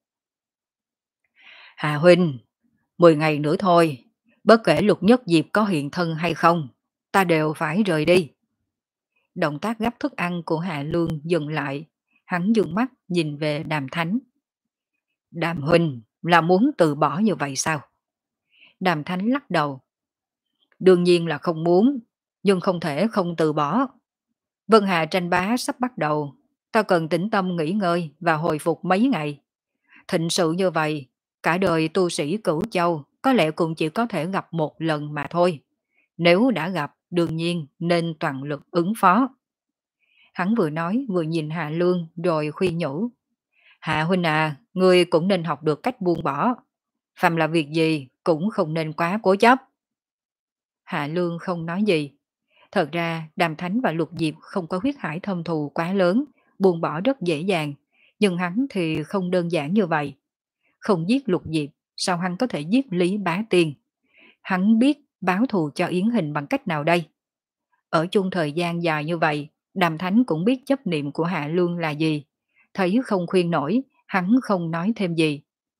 Hà huynh, mười ngày nữa thôi, bất kể Lục Nhất Diệp có hiện thân hay không, ta đều phải rời đi. Động tác gắp thức ăn của Hạ Lương dừng lại, hắn dừng mắt nhìn về Đàm Thánh. Đàm huynh là muốn từ bỏ như vậy sao? Đàm Thánh lắc đầu. Đương nhiên là không muốn, nhưng không thể không từ bỏ. Vân Hà tranh bá sắp bắt đầu, ta cần tĩnh tâm nghỉ ngơi và hồi phục mấy ngày. Thịnh sự như vậy, cả đời tu sĩ Cửu Châu có lẽ cũng chỉ có thể gặp một lần mà thôi. Nếu đã gặp, đương nhiên nên toàn lực ứng phó. Hắn vừa nói vừa nhìn Hạ Lương rồi khuyên nhủ. Hạ huynh à, ngươi cũng nên học được cách buông bỏ. Phàm là việc gì cũng không nên quá cố chấp. Hạ Lương không nói gì. Thật ra Đàm Thánh và Lục Diệp không có huyết hải thâm thù quá lớn, buông bỏ rất dễ dàng, nhưng hắn thì không đơn giản như vậy. Không giết Lục Diệp, sao hắn có thể giết Lý Bá Tiên? Hắn biết báo thù cho Yến Hình bằng cách nào đây? Ở chung thời gian dài như vậy, Đàm Thánh cũng biết chấp niệm của Hạ Lương là gì. Thấy không khuyên nổi, hắn không nói thêm gì.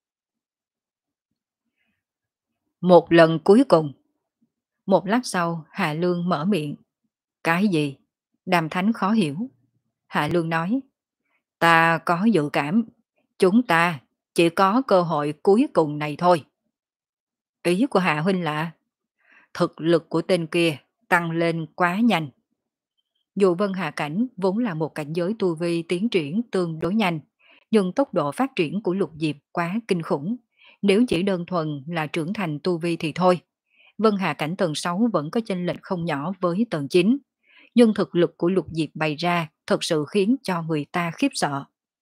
Một lần cuối cùng. Một lát sau, Hạ Lương mở miệng. Cái gì? Đàm Thánh khó hiểu. Hạ Lương nói. Ta có dự cảm. Chúng ta chỉ có cơ hội cuối cùng này thôi. Ý của Hạ Huynh là thực lực của tên kia tăng lên quá nhanh. Dù Vân Hạ Cảnh vốn là một cảnh giới tu vi tiến triển tương đối nhanh, nhưng tốc độ phát triển của Lục Diệp quá kinh khủng. Nếu chỉ đơn thuần là trưởng thành tu vi thì thôi. Vân Hạ Cảnh tầng sáu vẫn có chênh lệch không nhỏ với tầng chín, nhưng thực lực của Lục Diệp bày ra thật sự khiến cho người ta khiếp sợ.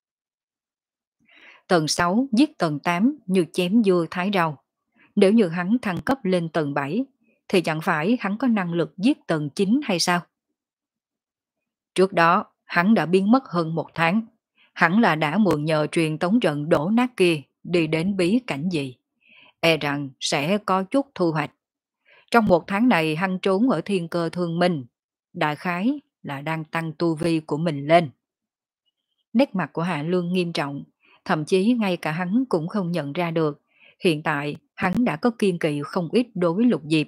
Tầng sáu giết tầng tám như chém dưa thái rau. Nếu như hắn thăng cấp lên tầng bảy, thì chẳng phải hắn có năng lực giết tầng chín hay sao? Trước đó, hắn đã biến mất hơn một tháng. Hắn là đã mượn nhờ truyền tống trận đổ nát kia đi đến bí cảnh gì. E rằng sẽ có chút thu hoạch. Trong một tháng này hắn trốn ở thiên cơ thương minh. Đại khái là đang tăng tu vi của mình lên. Nét mặt của Hạ Lương nghiêm trọng. Thậm chí ngay cả hắn cũng không nhận ra được. Hiện tại hắn đã có kiên kỵ không ít đối với Lục Diệp.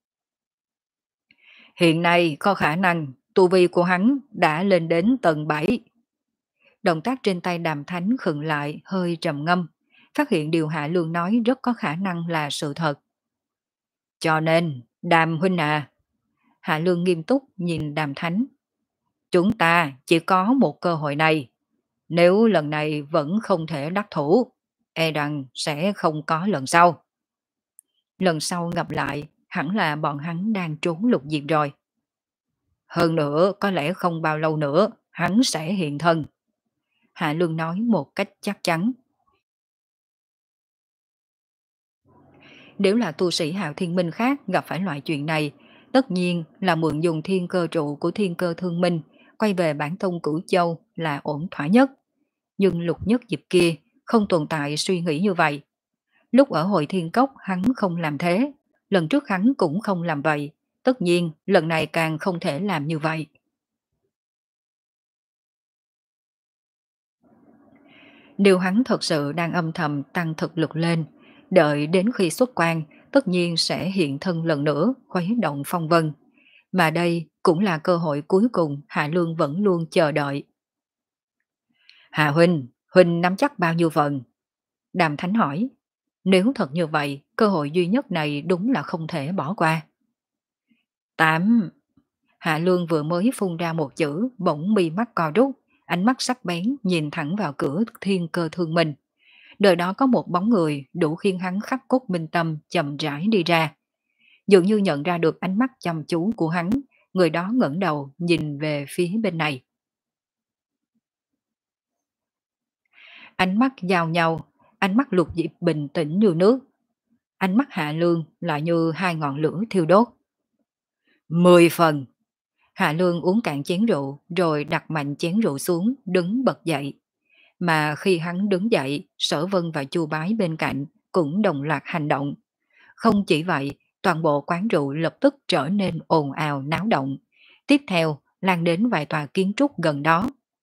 Hiện nay có khả năng tu vi của hắn đã lên đến tầng bảy. Động tác trên tay Đàm Thánh khựng lại hơi trầm ngâm, phát hiện điều Hạ Lương nói rất có khả năng là sự thật. Cho nên, Đàm huynh à, Hạ Lương nghiêm túc nhìn Đàm Thánh. Chúng ta chỉ có một cơ hội này. Nếu lần này vẫn không thể đắc thủ, e rằng sẽ không có lần sau. Lần sau gặp lại, hẳn là bọn hắn đang trốn Lục Diệp rồi. Hơn nữa, có lẽ không bao lâu nữa, hắn sẽ hiện thân. Hạ Lương nói một cách chắc chắn. Nếu là tu sĩ Hạo Thiên Minh khác gặp phải loại chuyện này, tất nhiên là mượn dùng thiên cơ trụ của thiên cơ thương minh, quay về bản tông Cửu Châu là ổn thỏa nhất. Nhưng Lục Nhất Diệp kia không tồn tại suy nghĩ như vậy. Lúc ở hội thiên cốc hắn không làm thế, lần trước hắn cũng không làm vậy, tất nhiên lần này càng không thể làm như vậy. Nếu hắn thật sự đang âm thầm tăng thực lực lên, đợi đến khi xuất quan, tất nhiên sẽ hiện thân lần nữa, khuấy động phong vân. Mà đây cũng là cơ hội cuối cùng Hạ Lương vẫn luôn chờ đợi. Hạ Huynh, Huynh nắm chắc bao nhiêu phần? Đàm Thánh hỏi. Nếu thật như vậy, cơ hội duy nhất này đúng là không thể bỏ qua. Tám. Hạ Lương vừa mới phun ra một chữ, bỗng mi mắt co rút, ánh mắt sắc bén nhìn thẳng vào cửa thiên cơ thương minh. Đời đó có một bóng người đủ khiến hắn khắc cốt minh tâm chậm rãi đi ra. Dường như nhận ra được ánh mắt chăm chú của hắn, người đó ngẩng đầu nhìn về phía bên này. Ánh mắt giao nhau, ánh mắt Lục Diệp bình tĩnh như nước. Ánh mắt Hạ Lương lại như hai ngọn lửa thiêu đốt. Mười phần. Hạ Lương uống cạn chén rượu rồi đặt mạnh chén rượu xuống, đứng bật dậy. Mà khi hắn đứng dậy, Sở Vân và Chu Bái bên cạnh cũng đồng loạt hành động. Không chỉ vậy, toàn bộ quán rượu lập tức trở nên ồn ào náo động. Tiếp theo, lan đến vài tòa kiến trúc gần đó.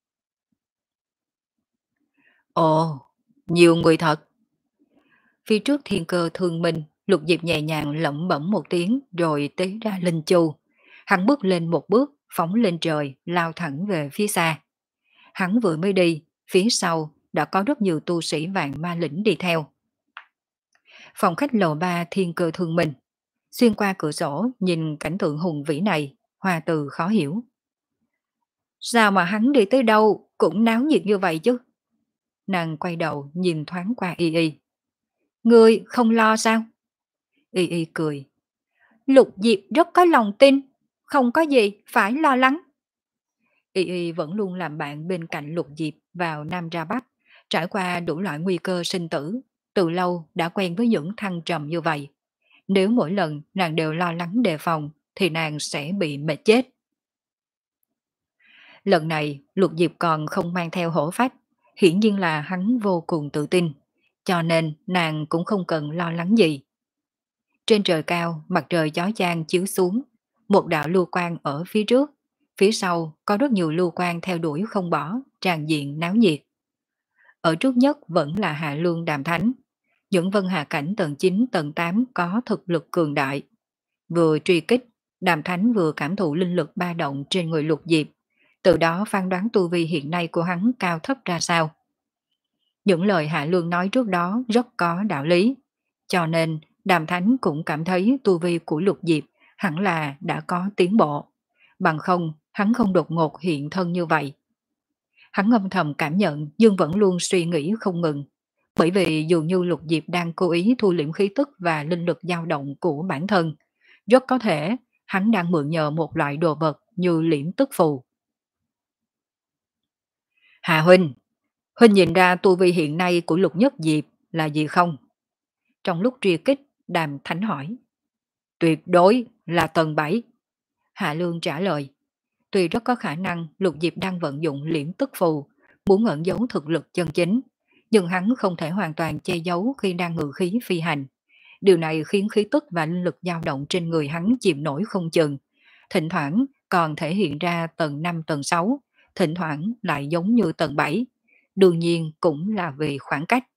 Ồ, nhiều người thật. Phía trước thiên cơ thương minh, Lục Diệp nhẹ nhàng lẩm bẩm một tiếng rồi tế ra linh chu. Hắn bước lên một bước, phóng lên trời, lao thẳng về phía xa. Hắn vừa mới đi, phía sau đã có rất nhiều tu sĩ vạn ma lĩnh đi theo. Phòng khách lầu ba thiên cơ thương minh. Xuyên qua cửa sổ nhìn cảnh tượng hùng vĩ này, Hoa Từ khó hiểu. Sao mà hắn đi tới đâu cũng náo nhiệt như vậy chứ? Nàng quay đầu nhìn thoáng qua Y Y. Ngươi không lo sao? Y Y cười. Lục Diệp rất có lòng tin, không có gì phải lo lắng. Y Y vẫn luôn làm bạn bên cạnh Lục Diệp vào Nam ra Bắc, trải qua đủ loại nguy cơ sinh tử, từ lâu đã quen với những thăng trầm như vậy. Nếu mỗi lần nàng đều lo lắng đề phòng thì nàng sẽ bị mệt chết. Lần này Lục Diệp còn không mang theo hổ phách, hiển nhiên là hắn vô cùng tự tin, cho nên nàng cũng không cần lo lắng gì. Trên trời cao, mặt trời chói chang chiếu xuống, một đạo lưu quang ở phía trước, phía sau có rất nhiều lưu quang theo đuổi không bỏ, tràn diện náo nhiệt. Ở trước nhất vẫn là Hạ Lương Đàm Thánh, những vân hạ cảnh tầng chín tầng tám có thực lực cường đại. Vừa truy kích, Đàm Thánh vừa cảm thụ linh lực ba động trên người Lục Diệp, từ đó phán đoán tu vi hiện nay của hắn cao thấp ra sao. Những lời Hạ Lương nói trước đó rất có đạo lý, cho nên Đàm Thánh cũng cảm thấy tu vi của Lục Diệp hẳn là đã có tiến bộ, bằng không hắn không đột ngột hiện thân như vậy. Hắn âm thầm cảm nhận nhưng vẫn luôn suy nghĩ không ngừng, bởi vì dường như Lục Diệp đang cố ý thu liễm khí tức và linh lực dao động của bản thân, rất có thể hắn đang mượn nhờ một loại đồ vật như liễm tức phù. Hà Huynh, Huynh nhìn ra tu vi hiện nay của Lục Nhất Diệp là gì không? Trong lúc truy kích, Đàm Thánh hỏi. Tuyệt đối là tầng bảy. Hạ Lương trả lời. Tuy rất có khả năng Lục Diệp đang vận dụng liễm tức phù, muốn ẩn giấu thực lực chân chính, nhưng hắn không thể hoàn toàn che giấu khi đang ngự khí phi hành. Điều này khiến khí tức và linh lực dao động trên người hắn chìm nổi không chừng. Thỉnh thoảng còn thể hiện ra tầng năm tầng sáu, thỉnh thoảng lại giống như tầng bảy. Đương nhiên cũng là vì khoảng cách.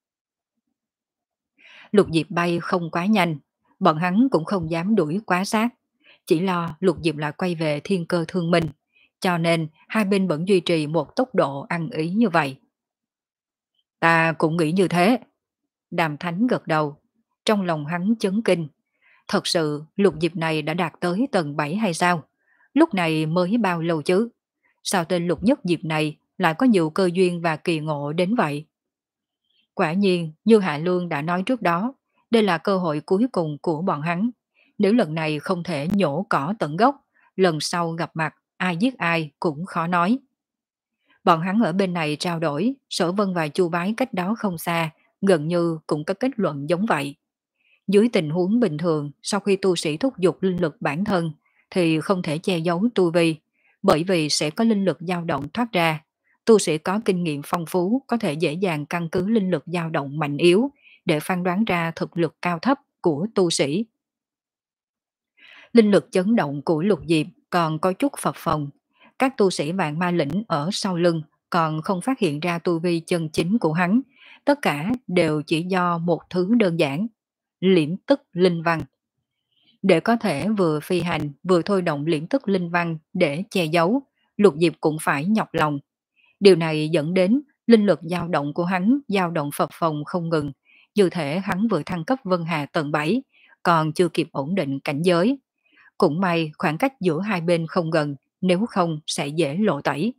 Lục Diệp bay không quá nhanh, bọn hắn cũng không dám đuổi quá sát, chỉ lo Lục Diệp lại quay về thiên cơ thương minh, cho nên hai bên vẫn duy trì một tốc độ ăn ý như vậy. Ta cũng nghĩ như thế. Đàm Thánh gật đầu, trong lòng hắn chấn kinh. Thật sự Lục Diệp này đã đạt tới tầng bảy hay sao? Lúc này mới bao lâu chứ? Sao tên Lục Nhất Diệp này lại có nhiều cơ duyên và kỳ ngộ đến vậy? Quả nhiên, như Hạ Lương đã nói trước đó, đây là cơ hội cuối cùng của bọn hắn. Nếu lần này không thể nhổ cỏ tận gốc, lần sau gặp mặt, ai giết ai cũng khó nói. Bọn hắn ở bên này trao đổi, Sở Vân và Chu Bái cách đó không xa, gần như cũng có kết luận giống vậy. Dưới tình huống bình thường, sau khi tu sĩ thúc giục linh lực bản thân, thì không thể che giấu tu vi, bởi vì sẽ có linh lực dao động thoát ra. Tu sĩ có kinh nghiệm phong phú có thể dễ dàng căn cứ linh lực dao động mạnh yếu để phán đoán ra thực lực cao thấp của tu sĩ. Linh lực chấn động của Lục Diệp còn có chút phập phồng. Các tu sĩ vạn ma lĩnh ở sau lưng còn không phát hiện ra tu vi chân chính của hắn. Tất cả đều chỉ do một thứ đơn giản, liễm tức linh văn. Để có thể vừa phi hành vừa thôi động liễm tức linh văn để che giấu, Lục Diệp cũng phải nhọc lòng. Điều này dẫn đến linh lực dao động của hắn dao động phập phồng không ngừng, như thể hắn vừa thăng cấp Vân Hà tầng bảy, còn chưa kịp ổn định cảnh giới. Cũng may khoảng cách giữa hai bên không gần, nếu không sẽ dễ lộ tẩy.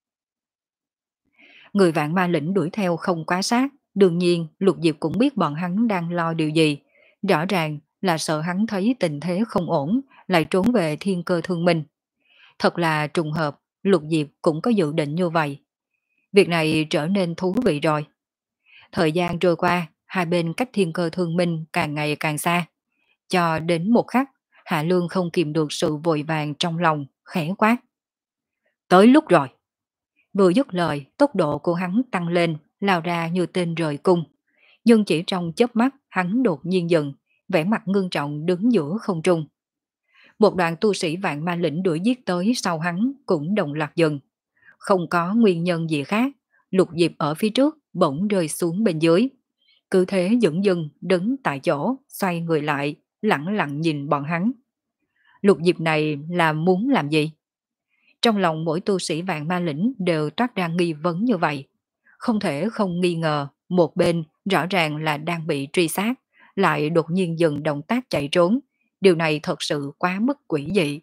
Người vạn ma lĩnh đuổi theo không quá sát, đương nhiên Lục Diệp cũng biết bọn hắn đang lo điều gì. Rõ ràng là sợ hắn thấy tình thế không ổn, lại trốn về thiên cơ thương minh. Thật là trùng hợp, Lục Diệp cũng có dự định như vậy. Việc này trở nên thú vị rồi. Thời gian trôi qua, hai bên cách thiên cơ thương minh càng ngày càng xa. Cho đến một khắc, Hạ Lương không kìm được sự vội vàng trong lòng, khẽ quát. Tới lúc rồi. Vừa dứt lời, tốc độ của hắn tăng lên, lao ra như tên rời cung. Nhưng chỉ trong chớp mắt, hắn đột nhiên dừng, vẻ mặt ngưng trọng đứng giữa không trung. Một đoàn tu sĩ vạn ma lĩnh đuổi giết tới sau hắn cũng đồng loạt dừng. Không có nguyên nhân gì khác, Lục Diệp ở phía trước bỗng rơi xuống bên dưới. Cứ thế dững dưng đứng tại chỗ, xoay người lại, lặng lặng nhìn bọn hắn. Lục Diệp này là muốn làm gì? Trong lòng mỗi tu sĩ vạn ma lĩnh đều toát ra nghi vấn như vậy. Không thể không nghi ngờ, một bên rõ ràng là đang bị truy sát, lại đột nhiên dừng động tác chạy trốn. Điều này thật sự quá mức quỷ dị.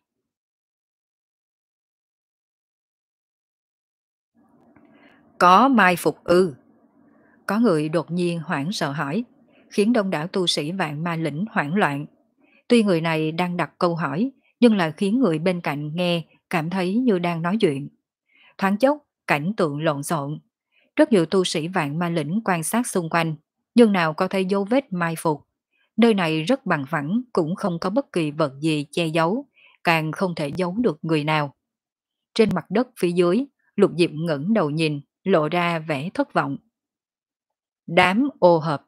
Có mai phục ư? Có người đột nhiên hoảng sợ hỏi, khiến đông đảo tu sĩ vạn ma lĩnh hoảng loạn. Tuy người này đang đặt câu hỏi, nhưng lại khiến người bên cạnh nghe cảm thấy như đang nói chuyện. Thoáng chốc, cảnh tượng lộn xộn. Rất nhiều tu sĩ vạn ma lĩnh quan sát xung quanh, nhưng nào có thấy dấu vết mai phục. Nơi này rất bằng phẳng, cũng không có bất kỳ vật gì che giấu, càng không thể giấu được người nào. Trên mặt đất phía dưới, Lục Diệp ngẩng đầu nhìn, lộ ra vẻ thất vọng. Đám ô hợp.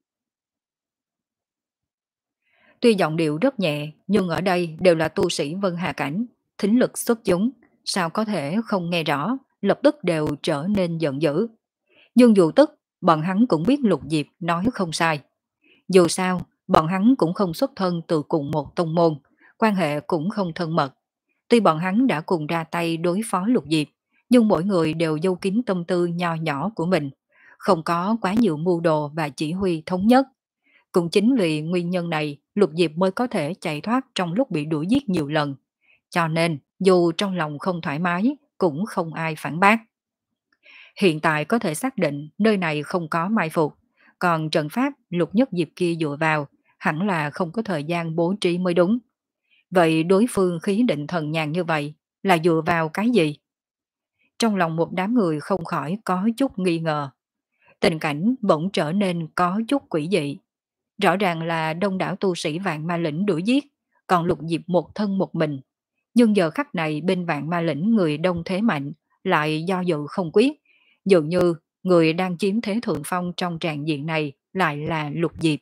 Tuy giọng điệu rất nhẹ, nhưng ở đây đều là tu sĩ Vân Hà Cảnh, thính lực xuất chúng, sao có thể không nghe rõ, lập tức đều trở nên giận dữ. Nhưng dù tức, bọn hắn cũng biết Lục Diệp nói không sai. Dù sao, bọn hắn cũng không xuất thân từ cùng một tông môn, quan hệ cũng không thân mật. Tuy bọn hắn đã cùng ra tay đối phó Lục Diệp, nhưng mỗi người đều giấu kín tâm tư nho nhỏ của mình, không có quá nhiều mưu đồ và chỉ huy thống nhất. Cũng chính vì nguyên nhân này, Lục Diệp mới có thể chạy thoát trong lúc bị đuổi giết nhiều lần. Cho nên, dù trong lòng không thoải mái, cũng không ai phản bác. Hiện tại có thể xác định nơi này không có mai phục, còn trận pháp Lục Nhất Diệp kia dựa vào, hẳn là không có thời gian bố trí mới đúng. Vậy đối phương khí định thần nhàn như vậy, là dựa vào cái gì? Trong lòng một đám người không khỏi có chút nghi ngờ. Tình cảnh bỗng trở nên có chút quỷ dị. Rõ ràng là đông đảo tu sĩ vạn ma lĩnh đuổi giết, còn Lục Diệp một thân một mình. Nhưng giờ khắc này bên vạn ma lĩnh người đông thế mạnh, lại do dự không quyết. Dường như người đang chiếm thế thượng phong trong tràng diện này lại là Lục Diệp.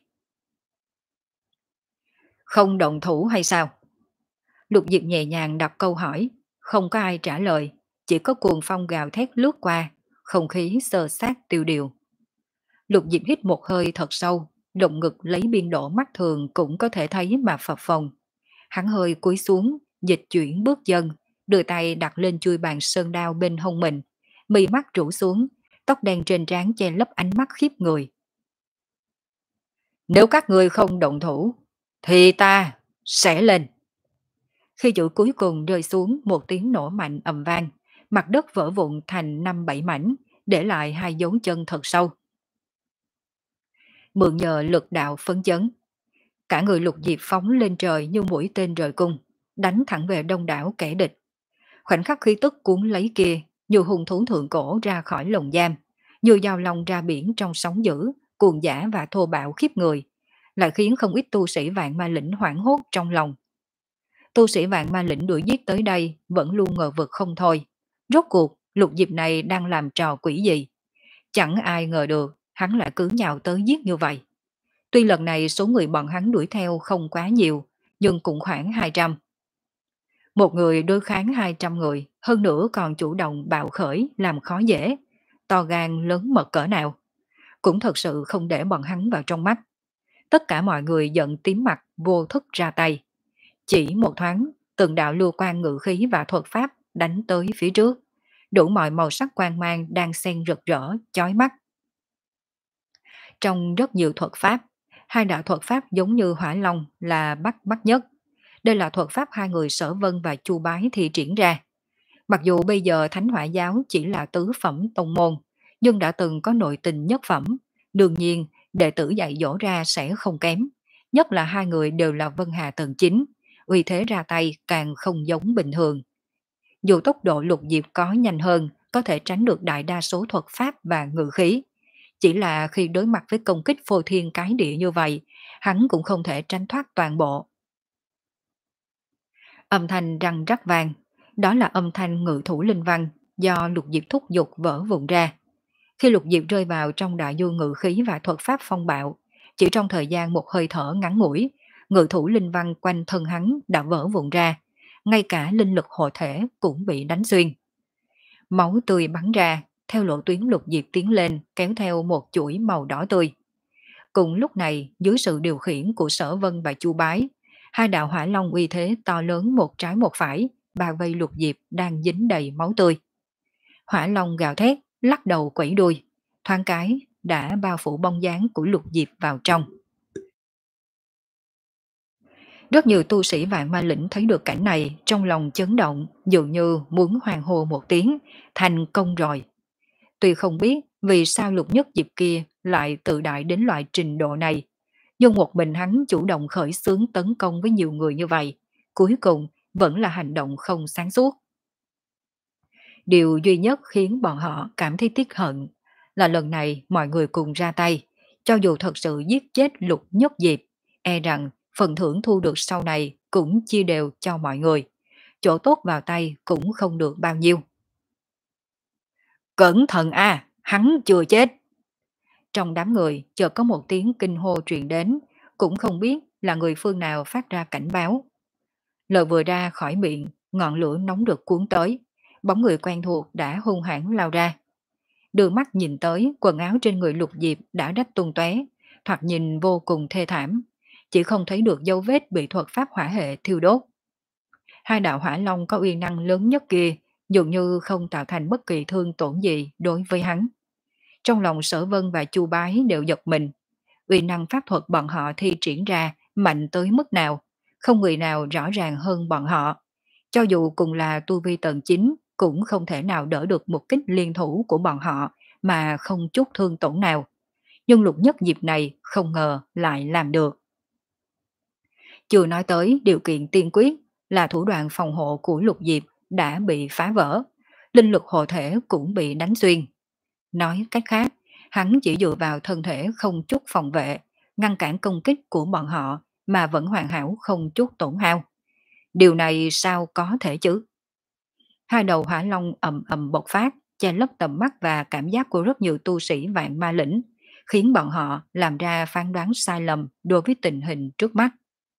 Không động thủ hay sao? Lục Diệp nhẹ nhàng đặt câu hỏi, không có ai trả lời, chỉ có cuồng phong gào thét lướt qua, không khí sơ sát tiêu điều. Lục Diệp hít một hơi thật sâu, động ngực lấy biên độ mắt thường cũng có thể thấy mà phập phồng. Hắn hơi cúi xuống, dịch chuyển bước chân, đưa tay đặt lên chui bàn sơn đao bên hông mình, mì mắt rũ xuống, tóc đen trên trán che lấp ánh mắt khiếp người. Nếu các ngươi không động thủ, thì ta sẽ lên. Khi chữ cuối cùng rơi xuống một tiếng nổ mạnh ầm vang, mặt đất vỡ vụn thành năm bảy mảnh, để lại hai dấu chân thật sâu. Mượn nhờ lực đạo phấn chấn, cả người Lục Diệp phóng lên trời như mũi tên rời cung, đánh thẳng về đông đảo kẻ địch. Khoảnh khắc khí tức cuốn lấy kia, như hung thú thượng cổ ra khỏi lồng giam, như dao long ra biển trong sóng dữ, cuồng dã và thô bạo khiếp người, lại khiến không ít tu sĩ vạn ma lĩnh hoảng hốt trong lòng. Tu sĩ vạn ma lĩnh đuổi giết tới đây vẫn luôn ngờ vực không thôi. Rốt cuộc, Lục Diệp này đang làm trò quỷ gì? Chẳng ai ngờ được, hắn lại cứ nhào tới giết như vậy. Tuy lần này số người bọn hắn đuổi theo không quá nhiều, nhưng cũng khoảng hai trăm. Một người đối kháng hai trăm người, hơn nữa còn chủ động bạo khởi làm khó dễ. To gan lớn mật cỡ nào. Cũng thật sự không để bọn hắn vào trong mắt. Tất cả mọi người giận tím mặt vô thức ra tay. Chỉ một thoáng, từng đạo lưu quan ngự khí và thuật pháp đánh tới phía trước. Đủ mọi màu sắc quang mang đang xen rực rỡ, chói mắt. Trong rất nhiều thuật pháp, hai đạo thuật pháp giống như hỏa long là bắt mắt nhất. Đây là thuật pháp hai người Sở Vân và Chu Bái thi triển ra. Mặc dù bây giờ Thánh Hỏa Giáo chỉ là tứ phẩm tông môn, nhưng đã từng có nội tình nhất phẩm. Đương nhiên, đệ tử dạy dỗ ra sẽ không kém. Nhất là hai người đều là Vân Hà tầng chín, uy thế ra tay càng không giống bình thường. Dù tốc độ Lục Diệp có nhanh hơn, có thể tránh được đại đa số thuật pháp và ngự khí. Chỉ là khi đối mặt với công kích phô thiên cái địa như vậy, hắn cũng không thể tránh thoát toàn bộ. Âm thanh răng rắc vang, đó là âm thanh ngự thủ linh văn do Lục Diệp thúc giục vỡ vụn ra. Khi Lục Diệp rơi vào trong đại du ngự khí và thuật pháp phong bạo, chỉ trong thời gian một hơi thở ngắn ngủi, ngự thủ linh văn quanh thân hắn đã vỡ vụn ra, ngay cả linh lực hộ thể cũng bị đánh xuyên. Máu tươi bắn ra, theo lộ tuyến Lục Diệp tiến lên kéo theo một chuỗi màu đỏ tươi. Cùng lúc này, dưới sự điều khiển của Sở Vân và Chu Bái, hai đạo hỏa long uy thế to lớn một trái một phải, bao vây Lục Diệp đang dính đầy máu tươi. Hỏa long gào thét, lắc đầu quẩy đuôi, thoáng cái đã bao phủ bóng dáng của Lục Diệp vào trong. Rất nhiều tu sĩ vạn ma lĩnh thấy được cảnh này, trong lòng chấn động, dường như muốn hoàng hô một tiếng, thành công rồi. Tuy không biết vì sao Lục Nhất Diệp kia lại tự đại đến loại trình độ này, nhưng một mình hắn chủ động khởi xướng tấn công với nhiều người như vậy, cuối cùng vẫn là hành động không sáng suốt. Điều duy nhất khiến bọn họ cảm thấy tiếc hận là lần này mọi người cùng ra tay, cho dù thật sự giết chết Lục Nhất Diệp, e rằng phần thưởng thu được sau này cũng chia đều cho mọi người. Chỗ tốt vào tay cũng không được bao nhiêu. Cẩn thận a, hắn chưa chết. Trong đám người chợt có một tiếng kinh hô truyền đến, cũng không biết là người phương nào phát ra cảnh báo. Lời vừa ra khỏi miệng, ngọn lửa nóng rực cuốn tới, bóng người quen thuộc đã hung hãn lao ra. Đưa mắt nhìn tới, quần áo trên người Lục Diệp đã rách tung tóe, thoạt nhìn vô cùng thê thảm, chỉ không thấy được dấu vết bị thuật pháp hỏa hệ thiêu đốt. Hai đạo hỏa long có uy năng lớn nhất kia, dường như không tạo thành bất kỳ thương tổn gì đối với hắn. Trong lòng Sở Vân và Chu Bái đều giật mình, uy năng pháp thuật bọn họ thi triển ra mạnh tới mức nào, không người nào rõ ràng hơn bọn họ. Cho dù cùng là tu vi tầng chín, cũng không thể nào đỡ được một kích liên thủ của bọn họ mà không chút thương tổn nào. Nhưng Lục Nhất Diệp này không ngờ lại làm được. Chưa nói tới điều kiện tiên quyết là thủ đoạn phòng hộ của Lục Diệp đã bị phá vỡ, linh lực hộ thể cũng bị đánh xuyên. Nói cách khác, hắn chỉ dựa vào thân thể không chút phòng vệ, ngăn cản công kích của bọn họ mà vẫn hoàn hảo không chút tổn hao. Điều này sao có thể chứ? Hai đầu hỏa long ầm ầm bộc phát, che lấp tầm mắt và cảm giác của rất nhiều tu sĩ vạn ma lĩnh, khiến bọn họ làm ra phán đoán sai lầm đối với tình hình trước mắt.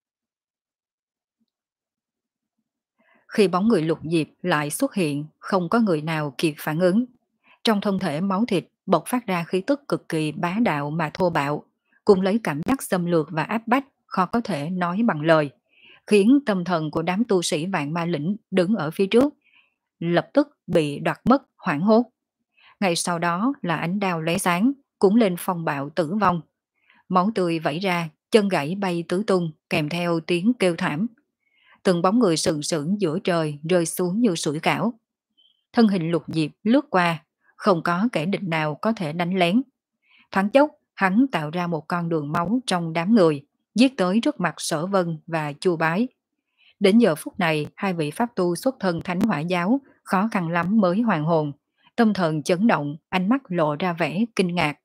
Khi bóng người Lục Diệp lại xuất hiện, không có người nào kịp phản ứng. Trong thân thể máu thịt bộc phát ra khí tức cực kỳ bá đạo mà thô bạo, cùng lấy cảm giác xâm lược và áp bách khó có thể nói bằng lời, khiến tâm thần của đám tu sĩ vạn ma lĩnh đứng ở phía trước lập tức bị đoạt mất, hoảng hốt. Ngay sau đó là ánh đao lóe sáng, cũng lên phong bạo tử vong. Máu tươi vẩy ra, chân gãy bay tứ tung, kèm theo tiếng kêu thảm. Từng bóng người sừng sững giữa trời rơi xuống như sủi cảo. Thân hình Lục Diệp lướt qua, không có kẻ địch nào có thể đánh lén. Thoáng chốc, hắn tạo ra một con đường máu trong đám người, giết tới trước mặt Sở Vân và Chu Bái. Đến giờ phút này, hai vị pháp tu xuất thân Thánh Hỏa giáo khó khăn lắm mới hoàn hồn, tâm thần chấn động, ánh mắt lộ ra vẻ kinh ngạc.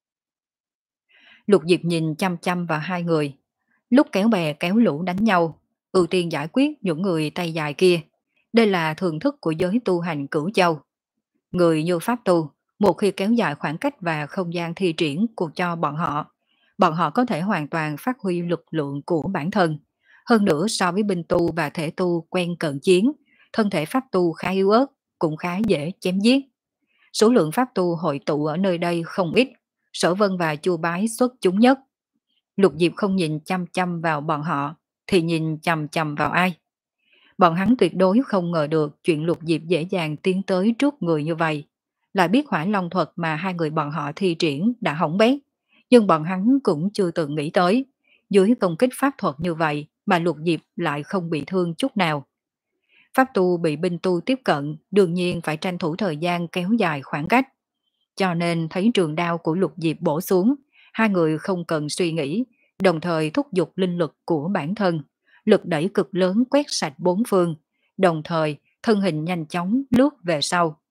Lục Diệp nhìn chăm chăm vào hai người, lúc kéo bè kéo lũ đánh nhau, ưu tiên giải quyết những người tay dài kia. Đây là thường thức của giới tu hành cửu châu. Người như pháp tu, một khi kéo dài khoảng cách và không gian thi triển của cho bọn họ, bọn họ có thể hoàn toàn phát huy lực lượng của bản thân. Hơn nữa so với binh tu và thể tu quen cận chiến, thân thể pháp tu khá yếu ớt, cũng khá dễ chém giết. Số lượng pháp tu hội tụ ở nơi đây không ít, Sở Vân và Chu Bái xuất chúng nhất. Lục Diệp không nhìn chăm chăm vào bọn họ, thì nhìn chăm chăm vào ai? Bọn hắn tuyệt đối không ngờ được chuyện Lục Diệp dễ dàng tiến tới trước người như vậy. Lại biết hỏa long thuật mà hai người bọn họ thi triển đã hỏng bét. Nhưng bọn hắn cũng chưa từng nghĩ tới. Dưới công kích pháp thuật như vậy mà Lục Diệp lại không bị thương chút nào. Pháp tu bị binh tu tiếp cận, đương nhiên phải tranh thủ thời gian kéo dài khoảng cách. Cho nên thấy trường đao của Lục Diệp bổ xuống, hai người không cần suy nghĩ, đồng thời thúc giục linh lực của bản thân, lực đẩy cực lớn quét sạch bốn phương, đồng thời thân hình nhanh chóng lướt về sau.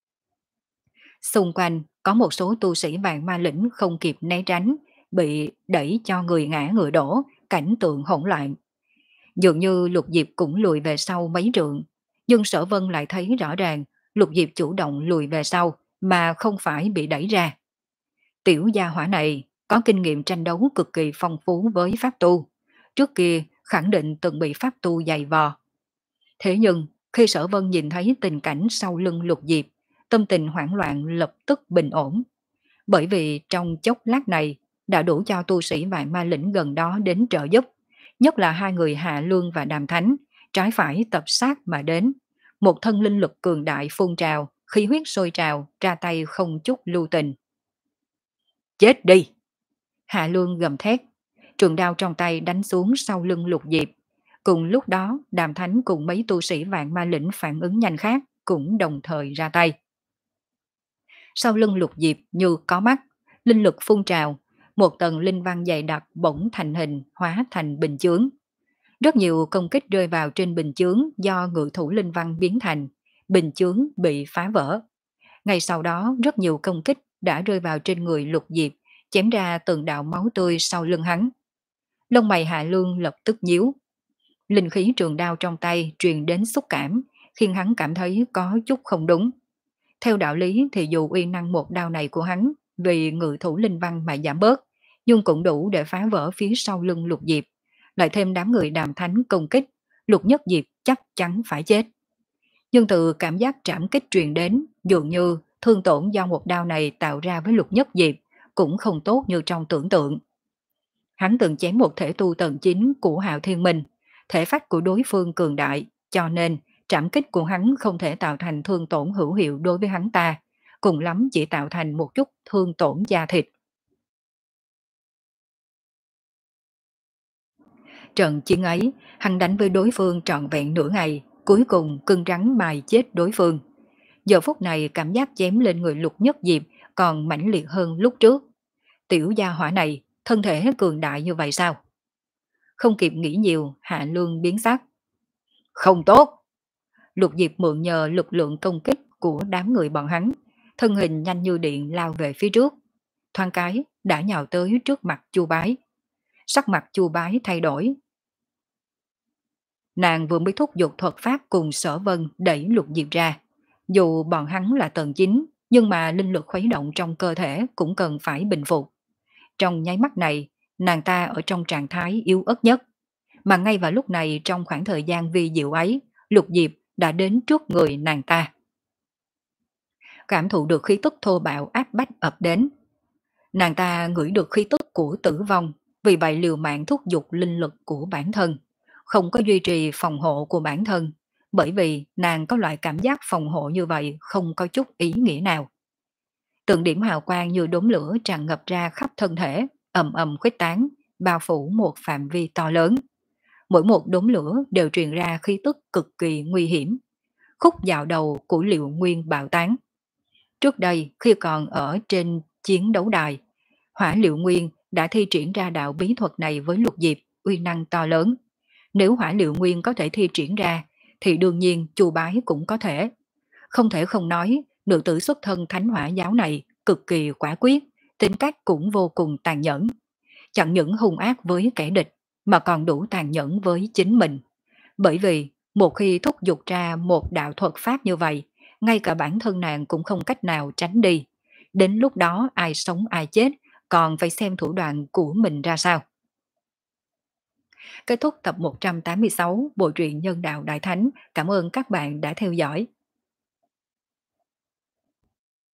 Xung quanh có một số tu sĩ vạn ma lĩnh không kịp né tránh, bị đẩy cho người ngã người đổ, cảnh tượng hỗn loạn. Dường như Lục Diệp cũng lùi về sau mấy trượng, nhưng Sở Vân lại thấy rõ ràng Lục Diệp chủ động lùi về sau mà không phải bị đẩy ra. Tiểu gia hỏa này có kinh nghiệm tranh đấu cực kỳ phong phú với pháp tu, trước kia khẳng định từng bị pháp tu giày vò. Thế nhưng khi Sở Vân nhìn thấy tình cảnh sau lưng Lục Diệp, tâm tình hoảng loạn lập tức bình ổn. Bởi vì trong chốc lát này đã đủ cho tu sĩ vạn ma lĩnh gần đó đến trợ giúp, nhất là hai người Hạ Lương và Đàm Thánh, trái phải tập sát mà đến. Một thân linh lực cường đại phun trào, khí huyết sôi trào, ra tay không chút lưu tình. Chết đi! Hạ Lương gầm thét, trường đao trong tay đánh xuống sau lưng Lục Diệp. Cùng lúc đó, Đàm Thánh cùng mấy tu sĩ vạn ma lĩnh phản ứng nhanh khác cũng đồng thời ra tay. Sau lưng Lục Diệp như có mắt, linh lực phun trào, một tầng linh văn dày đặc bỗng thành hình hóa thành bình chướng. Rất nhiều công kích rơi vào trên bình chướng do ngự thủ linh văn biến thành, bình chướng bị phá vỡ. Ngay sau đó rất nhiều công kích đã rơi vào trên người Lục Diệp, chém ra từng đạo máu tươi sau lưng hắn. Lông mày Hạ Lương lập tức nhíu. Linh khí trường đao trong tay truyền đến xúc cảm, khiến hắn cảm thấy có chút không đúng. Theo đạo lý thì dù uy năng một đao này của hắn vì ngự thủ linh văn mà giảm bớt, nhưng cũng đủ để phá vỡ phía sau lưng Lục Diệp. Lại thêm đám người đàm thánh công kích, Lục Nhất Diệp chắc chắn phải chết. Nhưng từ cảm giác trảm kích truyền đến, dường như thương tổn do một đao này tạo ra với Lục Nhất Diệp cũng không tốt như trong tưởng tượng. Hắn từng chém một thể tu tầng chín của Hạo Thiên Minh, thể phách của đối phương cường đại, cho nên trảm kích của hắn không thể tạo thành thương tổn hữu hiệu đối với hắn ta, cùng lắm chỉ tạo thành một chút thương tổn da thịt. Trận chiến ấy, hắn đánh với đối phương trọn vẹn nửa ngày, cuối cùng cưng rắn mài chết đối phương. Giờ phút này cảm giác chém lên người Lục Nhất Diệp còn mãnh liệt hơn lúc trước. Tiểu gia hỏa này, thân thể cường đại như vậy sao? Không kịp nghĩ nhiều, Hạ Lương biến sắc. Không tốt! Lục Diệp mượn nhờ lực lượng công kích của đám người bọn hắn, thân hình nhanh như điện lao về phía trước. Thoáng cái, đã nhào tới trước mặt Chu Bái. Sắc mặt Chu Bái thay đổi. Nàng vừa mới thúc giục thuật pháp cùng Sở Vân đẩy Lục Diệp ra. Dù bọn hắn là tầng chín, nhưng mà linh lực khuấy động trong cơ thể cũng cần phải bình phục. Trong nháy mắt này, nàng ta ở trong trạng thái yếu ớt nhất. Mà ngay vào lúc này trong khoảng thời gian vi diệu ấy, Lục Diệp đã đến trước người nàng ta. Cảm thụ được khí tức thô bạo áp bách ập đến. Nàng ta ngửi được khí tức của tử vong, vì vậy liều mạng thúc giục linh lực của bản thân, không có duy trì phòng hộ của bản thân, bởi vì nàng có loại cảm giác phòng hộ như vậy không có chút ý nghĩa nào. Từng điểm hào quang như đốm lửa tràn ngập ra khắp thân thể, ầm ầm khuếch tán, bao phủ một phạm vi to lớn. Mỗi một đốm lửa đều truyền ra khí tức cực kỳ nguy hiểm. Khúc dạo đầu của Liệu Nguyên bạo tán. Trước đây khi còn ở trên chiến đấu đài, Hỏa Liệu Nguyên đã thi triển ra đạo bí thuật này với Lục Diệp, uy năng to lớn. Nếu Hỏa Liệu Nguyên có thể thi triển ra, thì đương nhiên Chu Bái cũng có thể. Không thể không nói, nữ tử xuất thân Thánh Hỏa giáo này cực kỳ quả quyết, tính cách cũng vô cùng tàn nhẫn. Chẳng những hung ác với kẻ địch, mà còn đủ tàn nhẫn với chính mình. Bởi vì, một khi thúc giục ra một đạo thuật pháp như vậy, ngay cả bản thân nàng cũng không cách nào tránh đi. Đến lúc đó ai sống ai chết, còn phải xem thủ đoạn của mình ra sao. Kết thúc tập một trăm tám mươi sáu Bộ truyện Nhân đạo Đại Thánh. Cảm ơn các bạn đã theo dõi.